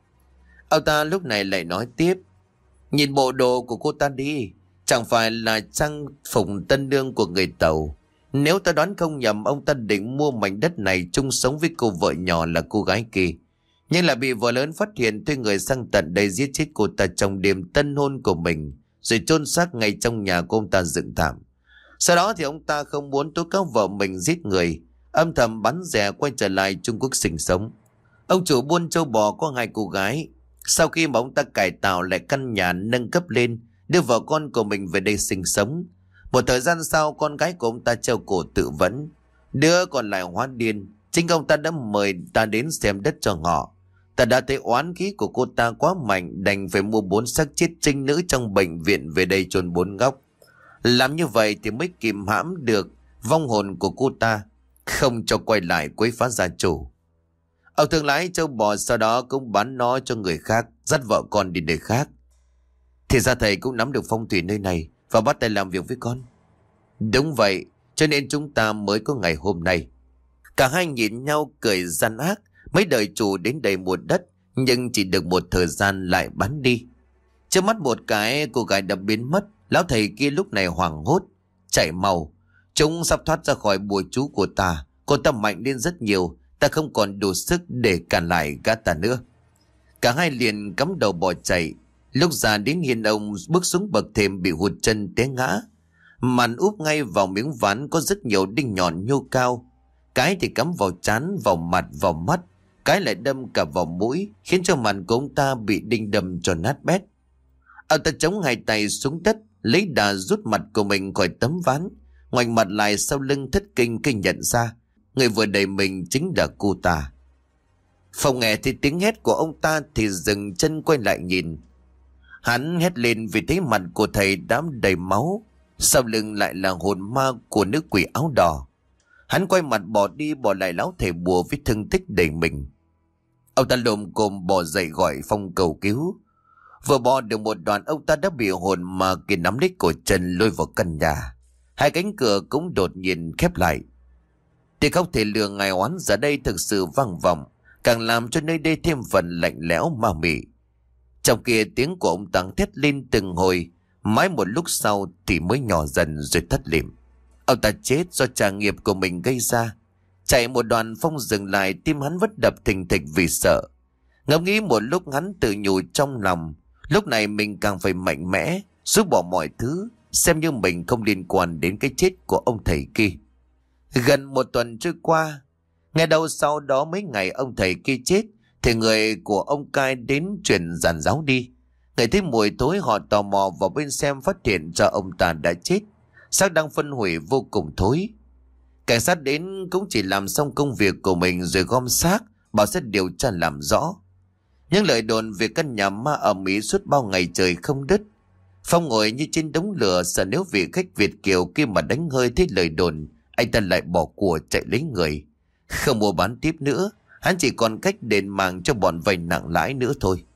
Speaker 1: Ông ta lúc này lại nói tiếp: Nhìn bộ đồ của cô ta đi, chẳng phải là trang phục tân nương của người Tàu. Nếu ta đoán không nhầm, ông ta định mua mảnh đất này chung sống với cô vợ nhỏ là cô gái kia. Nhưng là bị vợ lớn phát hiện, thuê người sang tận đây giết chết cô ta trong đêm tân hôn của mình, rồi chôn xác ngay trong nhà của ông ta dựng thảm. Sau đó thì ông ta không muốn tố cáo vợ mình giết người, âm thầm bắn rẻ quay trở lại Trung Quốc sinh sống. Ông chủ buôn châu bò có hai cô gái. Sau khi mà ông ta cải tạo lại căn nhà, nâng cấp lên, đưa vợ con của mình về đây sinh sống. Một thời gian sau, con gái của ông ta treo cổ tự vẫn. Đứa còn lại hóa điên. Chính ông ta đã mời ta đến xem đất cho họ. Ta đã thấy oán khí của cô ta quá mạnh, đành phải mua bốn xác chết trinh nữ trong bệnh viện về đây chôn bốn góc. Làm như vậy thì mới kìm hãm được vong hồn của cô ta, không cho quay lại quấy phá gia chủ. Ông thương lái châu bò sau đó cũng bán nó cho người khác, dắt vợ con đi nơi khác. Thì ra thầy cũng nắm được phong thủy nơi này và bắt tay làm việc với con. Đúng vậy, cho nên chúng ta mới có ngày hôm nay. Cả hai nhìn nhau cười gian ác. Mấy đời chủ đến đây mua đất, nhưng chỉ được một thời gian lại bán đi. Trước mắt một cái, cô gái đã biến mất. Lão thầy kia lúc này hoảng hốt: Chạy mau, chúng sắp thoát ra khỏi bùa chú của ta. Cô ta mạnh lên rất nhiều, ta không còn đủ sức để cản lại gã ta nữa. Cả hai liền cắm đầu bỏ chạy. Lúc ra đến hiên ông, bước xuống bậc thềm bị hụt chân té ngã. Màn úp ngay vào miếng ván có rất nhiều đinh nhọn nhô cao. Cái thì cắm vào trán, vào mặt, vào mắt. Cái lại đâm cả vào mũi, khiến cho mặt của ông ta bị đinh đâm cho nát bét. Ông ta chống hai tay xuống đất, lấy đà rút mặt của mình khỏi tấm ván, ngoảnh mặt lại sau lưng thất kinh kinh nhận ra Người vừa đẩy mình chính là cô ta. Phong nghe thấy tiếng hét của ông ta thì dừng chân quay lại nhìn. Hắn hét lên vì thấy mặt của thầy đẫm đầy máu, sau lưng lại là hồn ma của nữ quỷ áo đỏ. Hắn quay mặt bỏ đi, bỏ lại lão thầy bùa với thương tích đầy mình. Ông ta lồm cồm bò dậy gọi Phong cầu cứu. Vừa bò được một đoạn, ông ta đã bị hồn ma kia nắm lấy cổ chân lôi vào căn nhà. Hai cánh cửa cũng đột nhiên khép lại. Tiếng khóc thề lừa ngài oán giờ đây thực sự vang vọng, càng làm cho nơi đây thêm phần lạnh lẽo ma mị. Trong kia tiếng của ông Tăng thét lên từng hồi, mãi một lúc sau thì mới nhỏ dần rồi thất liệm. Ông ta chết do trả nghiệp của mình gây ra. Chạy một đoạn, Phong dừng lại, tim hắn vẫn đập thình thịch vì sợ. Ngẫm nghĩ một lúc, hắn tự nhủ trong lòng, lúc này mình càng phải mạnh mẽ, rút bỏ mọi thứ, xem như mình không liên quan đến cái chết của ông thầy kia. Gần một tuần trôi qua, ngày đầu sau đó mấy ngày ông thầy kia chết, thì người của ông cai đến truyền giàn giáo đi. Người thấy mùi tối, họ tò mò vào bên xem, phát hiện ra ông ta đã chết, xác đang phân hủy vô cùng thối. Cảnh sát đến cũng chỉ làm xong công việc của mình rồi gom xác, bảo sẽ điều tra làm rõ. Những lời đồn về căn nhà ma ầm ĩ suốt bao ngày trời không đứt. Phong ngồi như trên đống lửa, sợ nếu vị khách Việt kiều kia mà đánh hơi thấy lời đồn, anh ta lại bỏ của chạy lấy người. Không mua bán tiếp nữa, hắn chỉ còn cách đền mạng cho bọn vay nặng lãi nữa thôi.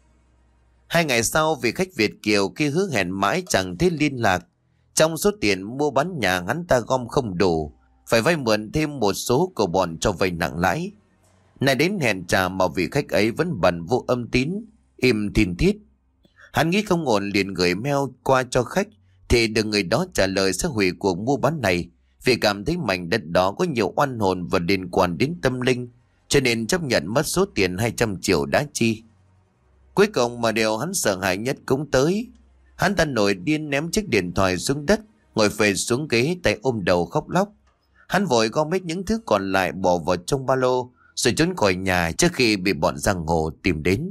Speaker 1: Hai ngày sau, vị khách Việt kiều kia hứa hẹn mãi chẳng thấy liên lạc. Trong số tiền mua bán nhà hắn ta gom không đủ, phải vay mượn thêm một số của bọn cho vay nặng lãi. Này đến hẹn trả mà vị khách ấy vẫn bận vô âm tín, im thiên thiết. Hắn nghĩ không ổn liền gửi mail qua cho khách, thì được người đó trả lời sẽ hủy cuộc mua bán này, vì cảm thấy mảnh đất đó có nhiều oan hồn và liên quan đến tâm linh, cho nên chấp nhận mất số tiền hai trăm triệu đã chi. Cuối cùng mà điều hắn sợ hãi nhất cũng tới. Hắn ta nổi điên ném chiếc điện thoại xuống đất, ngồi phệ xuống ghế, tay ôm đầu khóc lóc. Hắn vội gom hết những thứ còn lại bỏ vào trong ba lô, rồi trốn khỏi nhà trước khi bị bọn giang hồ tìm đến.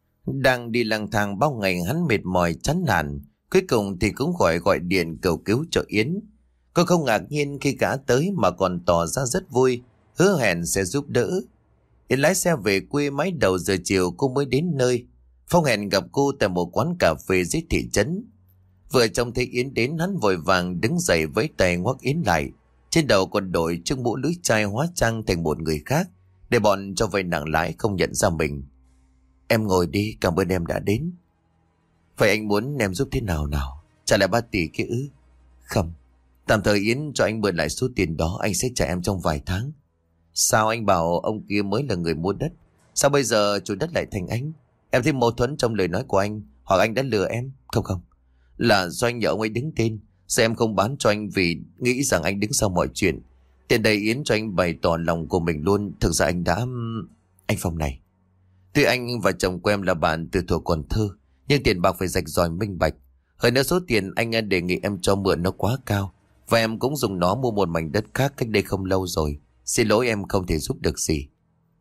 Speaker 1: Đang đi lang thang bao ngày, hắn mệt mỏi chán nản, cuối cùng thì cũng gọi gọi điện cầu cứu cho Yến. Cô không ngạc nhiên khi gã tới mà còn tỏ ra rất vui, hứa hẹn sẽ giúp đỡ. Yến lái xe về quê, mãi đầu giờ chiều cô mới đến nơi. Phong hẹn gặp cô tại một quán cà phê dưới thị trấn. Vừa trông thấy Yến đến, hắn vội vàng đứng dậy với tay ngoắc Yến lại. Trên đầu còn đội chiếc mũ lưỡi chai hóa trang thành một người khác, để bọn cho vay nặng lãi không nhận ra mình. Em ngồi đi, cảm ơn em đã đến. Vậy anh muốn em giúp thế nào nào? Trả lại ba tỷ kia ư? Không, tạm thời Yến cho anh mượn lại số tiền đó, anh sẽ trả em trong vài tháng. Sao anh bảo ông kia mới là người mua đất? Sao bây giờ chủ đất lại thành anh? Em thấy mâu thuẫn trong lời nói của anh, hoặc anh đã lừa em? Không không, là do anh nhờ ông ấy đứng tên. Sao em không bán cho anh vì nghĩ rằng anh đứng sau mọi chuyện? Tiền đây Yến cho anh bày tỏ lòng của mình luôn. Thực ra anh đã... Anh Phong này, tuy anh và chồng của em là bạn từ thuở còn thơ, nhưng tiền bạc phải rạch ròi minh bạch. Hơn nữa số tiền anh đề nghị em cho mượn nó quá cao, và em cũng dùng nó mua một mảnh đất khác cách đây không lâu rồi. Xin lỗi, em không thể giúp được gì.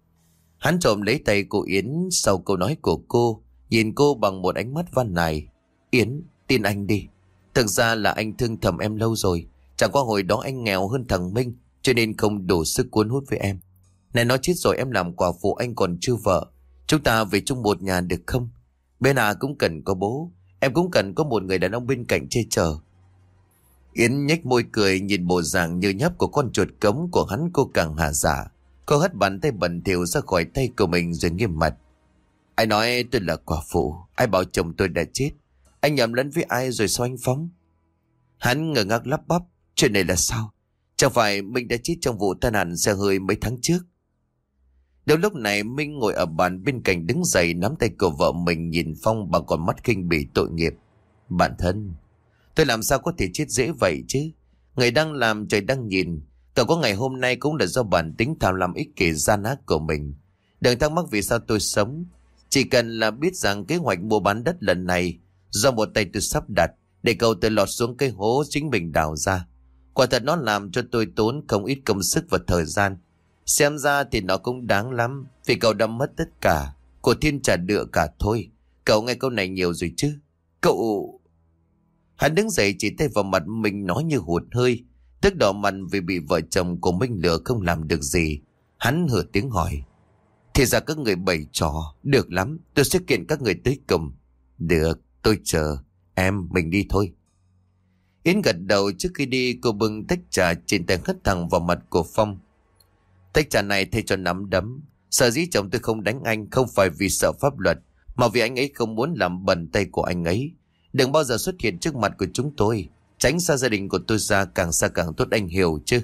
Speaker 1: Hắn trộm lấy tay cô Yến sau câu nói của cô, nhìn cô bằng một ánh mắt van nài. Yến, tin anh đi. Thực ra là anh thương thầm em lâu rồi. Chẳng qua hồi đó anh nghèo hơn thằng Minh, cho nên không đủ sức cuốn hút với em. Này, nó chết rồi, em làm quả phụ, anh còn chưa vợ. Chúng ta về chung một nhà được không? Bên à cũng cần có bố, em cũng cần có một người đàn ông bên cạnh che chở. Yến nhếch môi cười, nhìn bộ dạng như nhấp của con chuột cống của hắn, cô càng hà dạ. Cô hất bàn tay bẩn thỉu ra khỏi tay của mình rồi nghiêm mặt. Ai nói tôi là quả phụ? Ai bảo chồng tôi đã chết? Anh nhầm lẫn với ai rồi sao anh Phong? Hắn ngờ ngác lắp bắp. Chuyện này là sao? Chẳng phải Minh đã chết trong vụ tai nạn xe hơi mấy tháng trước? Đến lúc này Minh ngồi ở bàn bên cạnh đứng dậy, nắm tay của vợ mình, nhìn Phong bằng con mắt khinh bỉ tội nghiệp. Bạn thân, tôi làm sao có thể chết dễ vậy chứ? Người đang làm trời đang nhìn. Cậu có ngày hôm nay cũng là do bản tính tham lam ích kỷ gian ác của mình. Đừng thắc mắc vì sao tôi sống. Chỉ cần là biết rằng kế hoạch mua bán đất lần này do một tay tôi sắp đặt, để cậu tự lọt xuống cái hố chính mình đào ra. Quả thật nó làm cho tôi tốn không ít công sức và thời gian. Xem ra thì nó cũng đáng lắm, vì cậu đã mất tất cả, của thiên trả đựa cả thôi. Cậu nghe câu này nhiều rồi chứ? Cậu... Hắn đứng dậy chỉ tay vào mặt mình nói như hụt hơi. Tức đỏ mặt vì bị vợ chồng của Minh lừa không làm được gì. Hắn hử tiếng hỏi: thì ra các người bày trò, được lắm, tôi sẽ kiện các người tới cùng. Được, tôi chờ, em mình đi thôi. Yến gật đầu. Trước khi đi, cô bưng tách trà trên tay hất thẳng vào mặt của Phong. Tách trà này thay cho nắm đấm. Sở dĩ chồng tôi không đánh anh không phải vì sợ pháp luật, mà vì anh ấy không muốn làm bẩn tay của anh ấy. Đừng bao giờ xuất hiện trước mặt của chúng tôi. Tránh xa gia đình của tôi ra, càng xa càng tốt, anh hiểu chứ?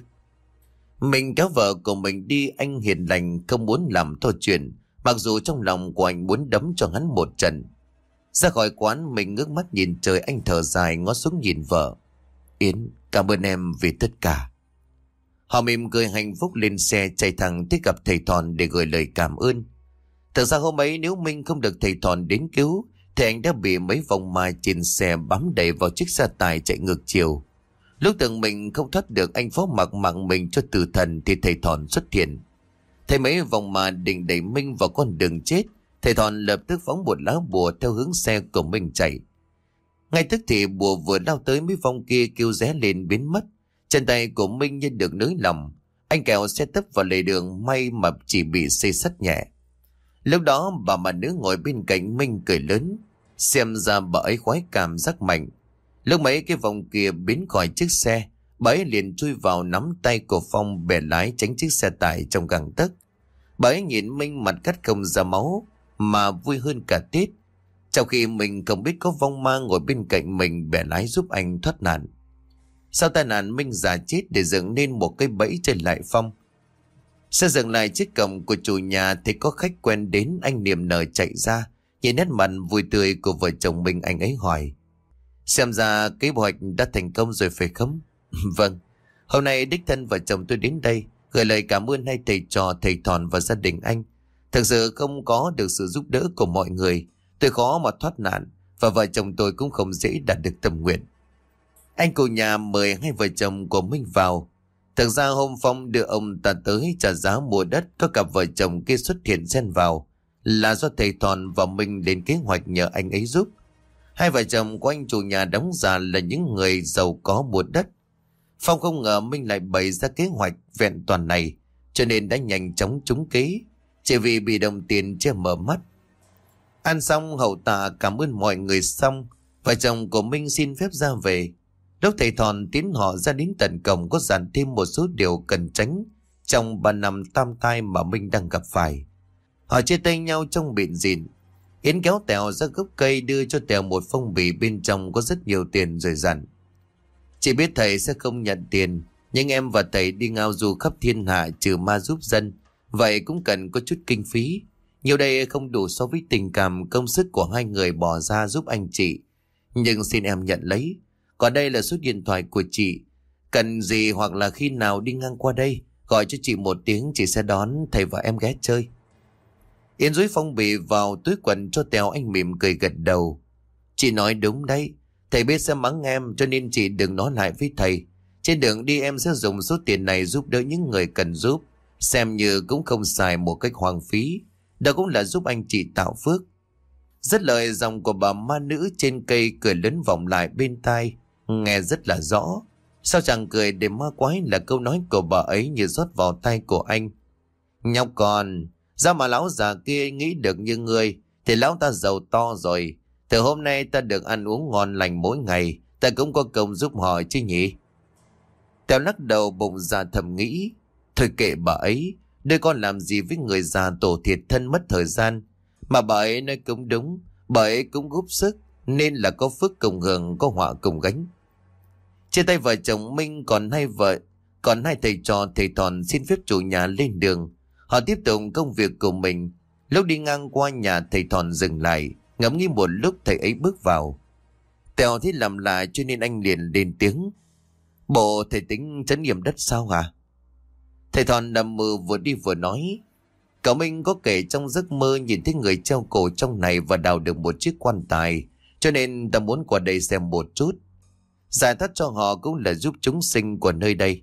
Speaker 1: Mình kéo vợ của mình đi. Anh hiền lành không muốn làm to chuyện, mặc dù trong lòng của anh muốn đấm cho hắn một trận. Ra khỏi quán, mình ngước mắt nhìn trời, anh thở dài ngó xuống nhìn vợ. Yến, cảm ơn em vì tất cả. Họ mỉm cười hạnh phúc lên xe chạy thẳng tới gặp thầy Thòn để gửi lời cảm ơn. Thật ra hôm ấy nếu Minh không được thầy Thòn đến cứu thì anh đã bị mấy vòng ma trên xe bám đẩy vào chiếc xe tải chạy ngược chiều. Lúc tưởng mình không thoát được, anh phó mặc mạng mình cho tử thần thì thầy Thòn xuất hiện. Thấy mấy vòng ma định đẩy Minh vào con đường chết, thầy Thòn lập tức phóng một lá bùa theo hướng xe của Minh chạy. Ngay tức thì bùa vừa lao tới, mấy vòng kia kêu ré lên biến mất. Chân tay của Minh như được nới lỏng. Anh kẹo xe tấp vào lề đường, may mà chỉ bị xây sắt nhẹ. Lúc đó bà mà nữ ngồi bên cạnh Minh cười lớn. Xem ra bà ấy khoái cảm giác mạnh. Lúc mấy cái vòng kia biến khỏi chiếc xe, bà ấy liền chui vào nắm tay của Phong bẻ lái tránh chiếc xe tải trong gang tấc. Bà ấy nhìn Minh mặt cắt không ra máu mà vui hơn cả Tết. Trong khi mình không biết có vong ma ngồi bên cạnh mình bẻ lái giúp anh thoát nạn. Sau tai nạn, Minh già chết để dựng nên một cái bẫy trên lại Phong. Xe dừng lại trước cổng của chủ nhà thì có khách quen đến. Anh niềm nở chạy ra, nhìn nét mặt vui tươi của vợ chồng mình, anh ấy hỏi: xem ra kế hoạch đã thành công rồi phải không? Vâng, hôm nay đích thân vợ chồng tôi đến đây gửi lời cảm ơn hai thầy trò, thầy Thòn và gia đình anh. Thực sự không có được sự giúp đỡ của mọi người, tôi khó mà thoát nạn, và vợ chồng tôi cũng không dễ đạt được tâm nguyện. Anh cụ nhà mời hai vợ chồng của Minh vào. Thực ra hôm Phong đưa ông ta tới trả giá mua đất, có cặp vợ chồng kia xuất hiện xen vào là do thầy Thòn và Minh lên kế hoạch nhờ anh ấy giúp. Hai vợ chồng của anh chủ nhà đóng giả là những người giàu có mua đất. Phong không ngờ Minh lại bày ra kế hoạch vẹn toàn này, cho nên đã nhanh chóng trúng kế, chỉ vì bị đồng tiền che mở mắt. Ăn xong hậu tạ cảm ơn mọi người xong, vợ chồng của Minh xin phép ra về. Lúc thầy Thòn tiến họ ra đến tận cổng, có dặn thêm một số điều cần tránh trong ba năm tam tai mà Minh đang gặp phải. Họ chia tay nhau trong bịn dịn. Yến kéo Tèo ra gốc cây, đưa cho Tèo một phong bì bên trong có rất nhiều tiền rồi dặn: chị biết thầy sẽ không nhận tiền, nhưng em và thầy đi ngao du khắp thiên hạ trừ ma giúp dân, vậy cũng cần có chút kinh phí. Nhiều đây không đủ so với tình cảm công sức của hai người bỏ ra giúp anh chị, nhưng xin em nhận lấy. Còn đây là số điện thoại của chị, cần gì hoặc là khi nào đi ngang qua đây gọi cho chị một tiếng, chị sẽ đón thầy và em ghé chơi. Yến dúi phong bì vào túi quần cho Tèo, anh mỉm cười gật đầu. Chị nói đúng đấy, thầy biết sẽ mắng em cho nên chị đừng nói lại với thầy. Trên đường đi em sẽ dùng số tiền này giúp đỡ những người cần giúp, xem như cũng không xài một cách hoang phí, đó cũng là giúp anh chị tạo phước. Rất lời dòng của bà ma nữ trên cây cười lớn vọng lại bên tai, nghe rất là rõ. Sao chẳng cười để ma quái là câu nói của bà ấy như rót vào tai của anh. Nhóc con, ra mà lão già kia nghĩ được như ngươi thì lão ta giàu to rồi. Từ hôm nay ta được ăn uống ngon lành mỗi ngày, ta cũng có công giúp họ chứ nhỉ? Tèo lắc đầu bụng già thầm nghĩ, thôi kệ bà ấy, đôi con làm gì với người già tổ thiệt thân mất thời gian. Mà bà ấy nói cũng đúng, bà ấy cũng góp sức, nên là có phước cùng hưởng, có họa cùng gánh. Trên tay vợ chồng Minh còn hai vợ, còn hai thầy trò thầy Thòn xin phép chủ nhà lên đường. Họ tiếp tục công việc của mình. Lúc đi ngang qua nhà thầy Thòn dừng lại, ngẫm nghĩ một lúc thầy ấy bước vào. Tèo thấy làm lạ cho nên anh liền lên tiếng: bộ thầy tính trấn yểm đất sao hả? Thầy Thòn nằm mơ vừa đi vừa nói: cậu Minh có kể trong giấc mơ nhìn thấy người treo cổ trong này và đào được một chiếc quan tài, cho nên ta muốn qua đây xem một chút. Giải thoát cho họ cũng là giúp chúng sinh của nơi đây.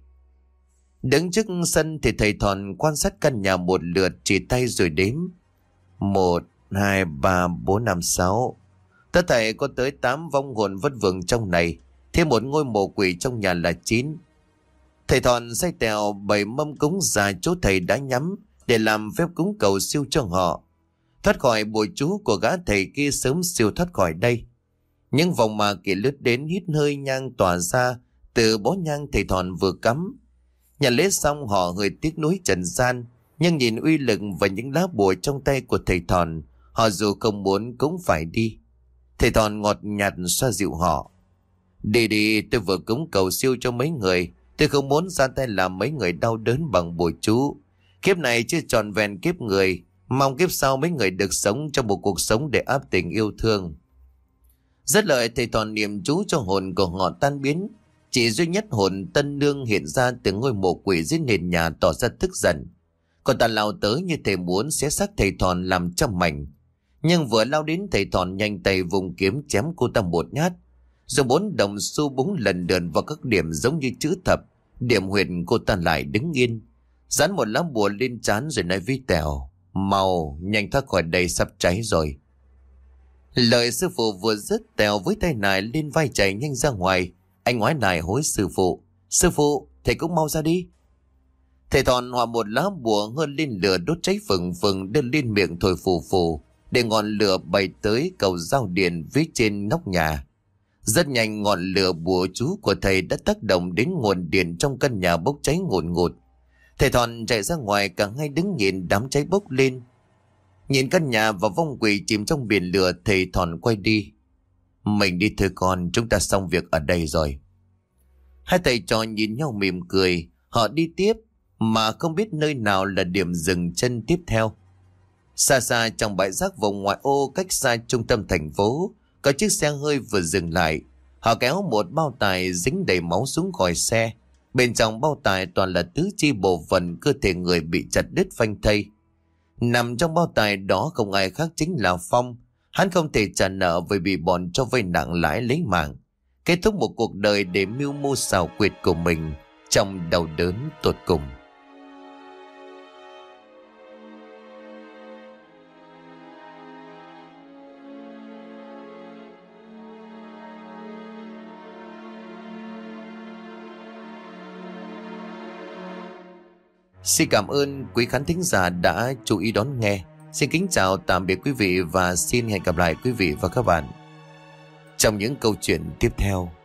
Speaker 1: Đứng trước sân thì thầy Thòn quan sát căn nhà một lượt, chỉ tay rồi đếm: một, hai, ba, bốn, năm, sáu. Tất thảy có tới tám vong hồn vất vưởng trong này, thêm một ngôi mộ quỷ trong nhà là chín. Thầy Thòn xay tèo bày mâm cúng ra chỗ thầy đã nhắm để làm phép cúng cầu siêu cho họ. Thoát khỏi bùa chú của gã thầy kia sớm siêu thoát khỏi đây. Những vòng mà kỳ lướt đến hít hơi nhang tỏa ra từ bó nhang thầy Thòn vừa cắm. Nhà lễ xong họ hơi tiếc nuối trần gian, nhưng nhìn uy lực và những lá bùa trong tay của thầy Thòn, họ dù không muốn cũng phải đi. Thầy Thòn ngọt nhạt xoa dịu họ. Đi đi, tôi vừa cúng cầu siêu cho mấy người, tôi không muốn ra tay làm mấy người đau đớn bằng bùa chú. Kiếp này chưa tròn vẹn kiếp người, mong kiếp sau mấy người được sống trong một cuộc sống để áp tình yêu thương. Rất lợi thầy Thòn niệm chú cho hồn của họ tan biến. Chỉ duy nhất hồn Tân Nương hiện ra từ ngôi mộ quỷ dưới nền nhà tỏ ra tức giận. Còn ta lao tới như thể muốn xé xác thầy Thòn làm trăm mảnh. Nhưng vừa lao đến, thầy Thòn nhanh tay vùng kiếm chém cô ta một nhát. Dùng bốn đồng xu búng lần lượt vào các điểm giống như chữ thập. Điểm huyệt cô ta lại đứng yên, dán một lá bùa lên trán rồi nói với Tèo: mau nhanh thoát khỏi đây, sắp cháy rồi. Lời sư phụ vừa dứt, Tèo với tay nải lên vai chạy nhanh ra ngoài. Anh ngoái lại hối sư phụ: sư phụ, thầy cũng mau ra đi. Thầy Thòn hòa một lá bùa hơn lên lửa đốt cháy phừng phừng, đưa lên miệng thổi phù phù để ngọn lửa bay tới cầu giao điện viết trên nóc nhà. Rất nhanh ngọn lửa bùa chú của thầy đã tác động đến nguồn điện trong căn nhà bốc cháy ngùn ngụt. Thầy Thòn chạy ra ngoài, cả hai đứng nhìn đám cháy bốc lên. Nhìn căn nhà và vong quỷ chìm trong biển lửa, thầy Thòn quay đi: mình đi thôi con, chúng ta xong việc ở đây rồi. Hai thầy trò nhìn nhau mỉm cười. Họ đi tiếp mà không biết nơi nào là điểm dừng chân tiếp theo. Xa xa trong bãi rác vùng ngoại ô cách xa trung tâm thành phố, có chiếc xe hơi vừa dừng lại. Họ kéo một bao tải dính đầy máu xuống khỏi xe. Bên trong bao tải toàn là tứ chi bộ phận cơ thể người bị chặt đứt phanh thây. Nằm trong bao tải đó không ai khác chính là Phong. Hắn không thể trả nợ vì bị bọn cho vay nặng lãi lấy mạng, kết thúc một cuộc đời để mưu mô xảo quyệt của mình trong đau đớn tột cùng. Xin cảm ơn quý khán thính giả đã chú ý đón nghe. Xin kính chào tạm biệt quý vị và xin hẹn gặp lại quý vị và các bạn trong những câu chuyện tiếp theo.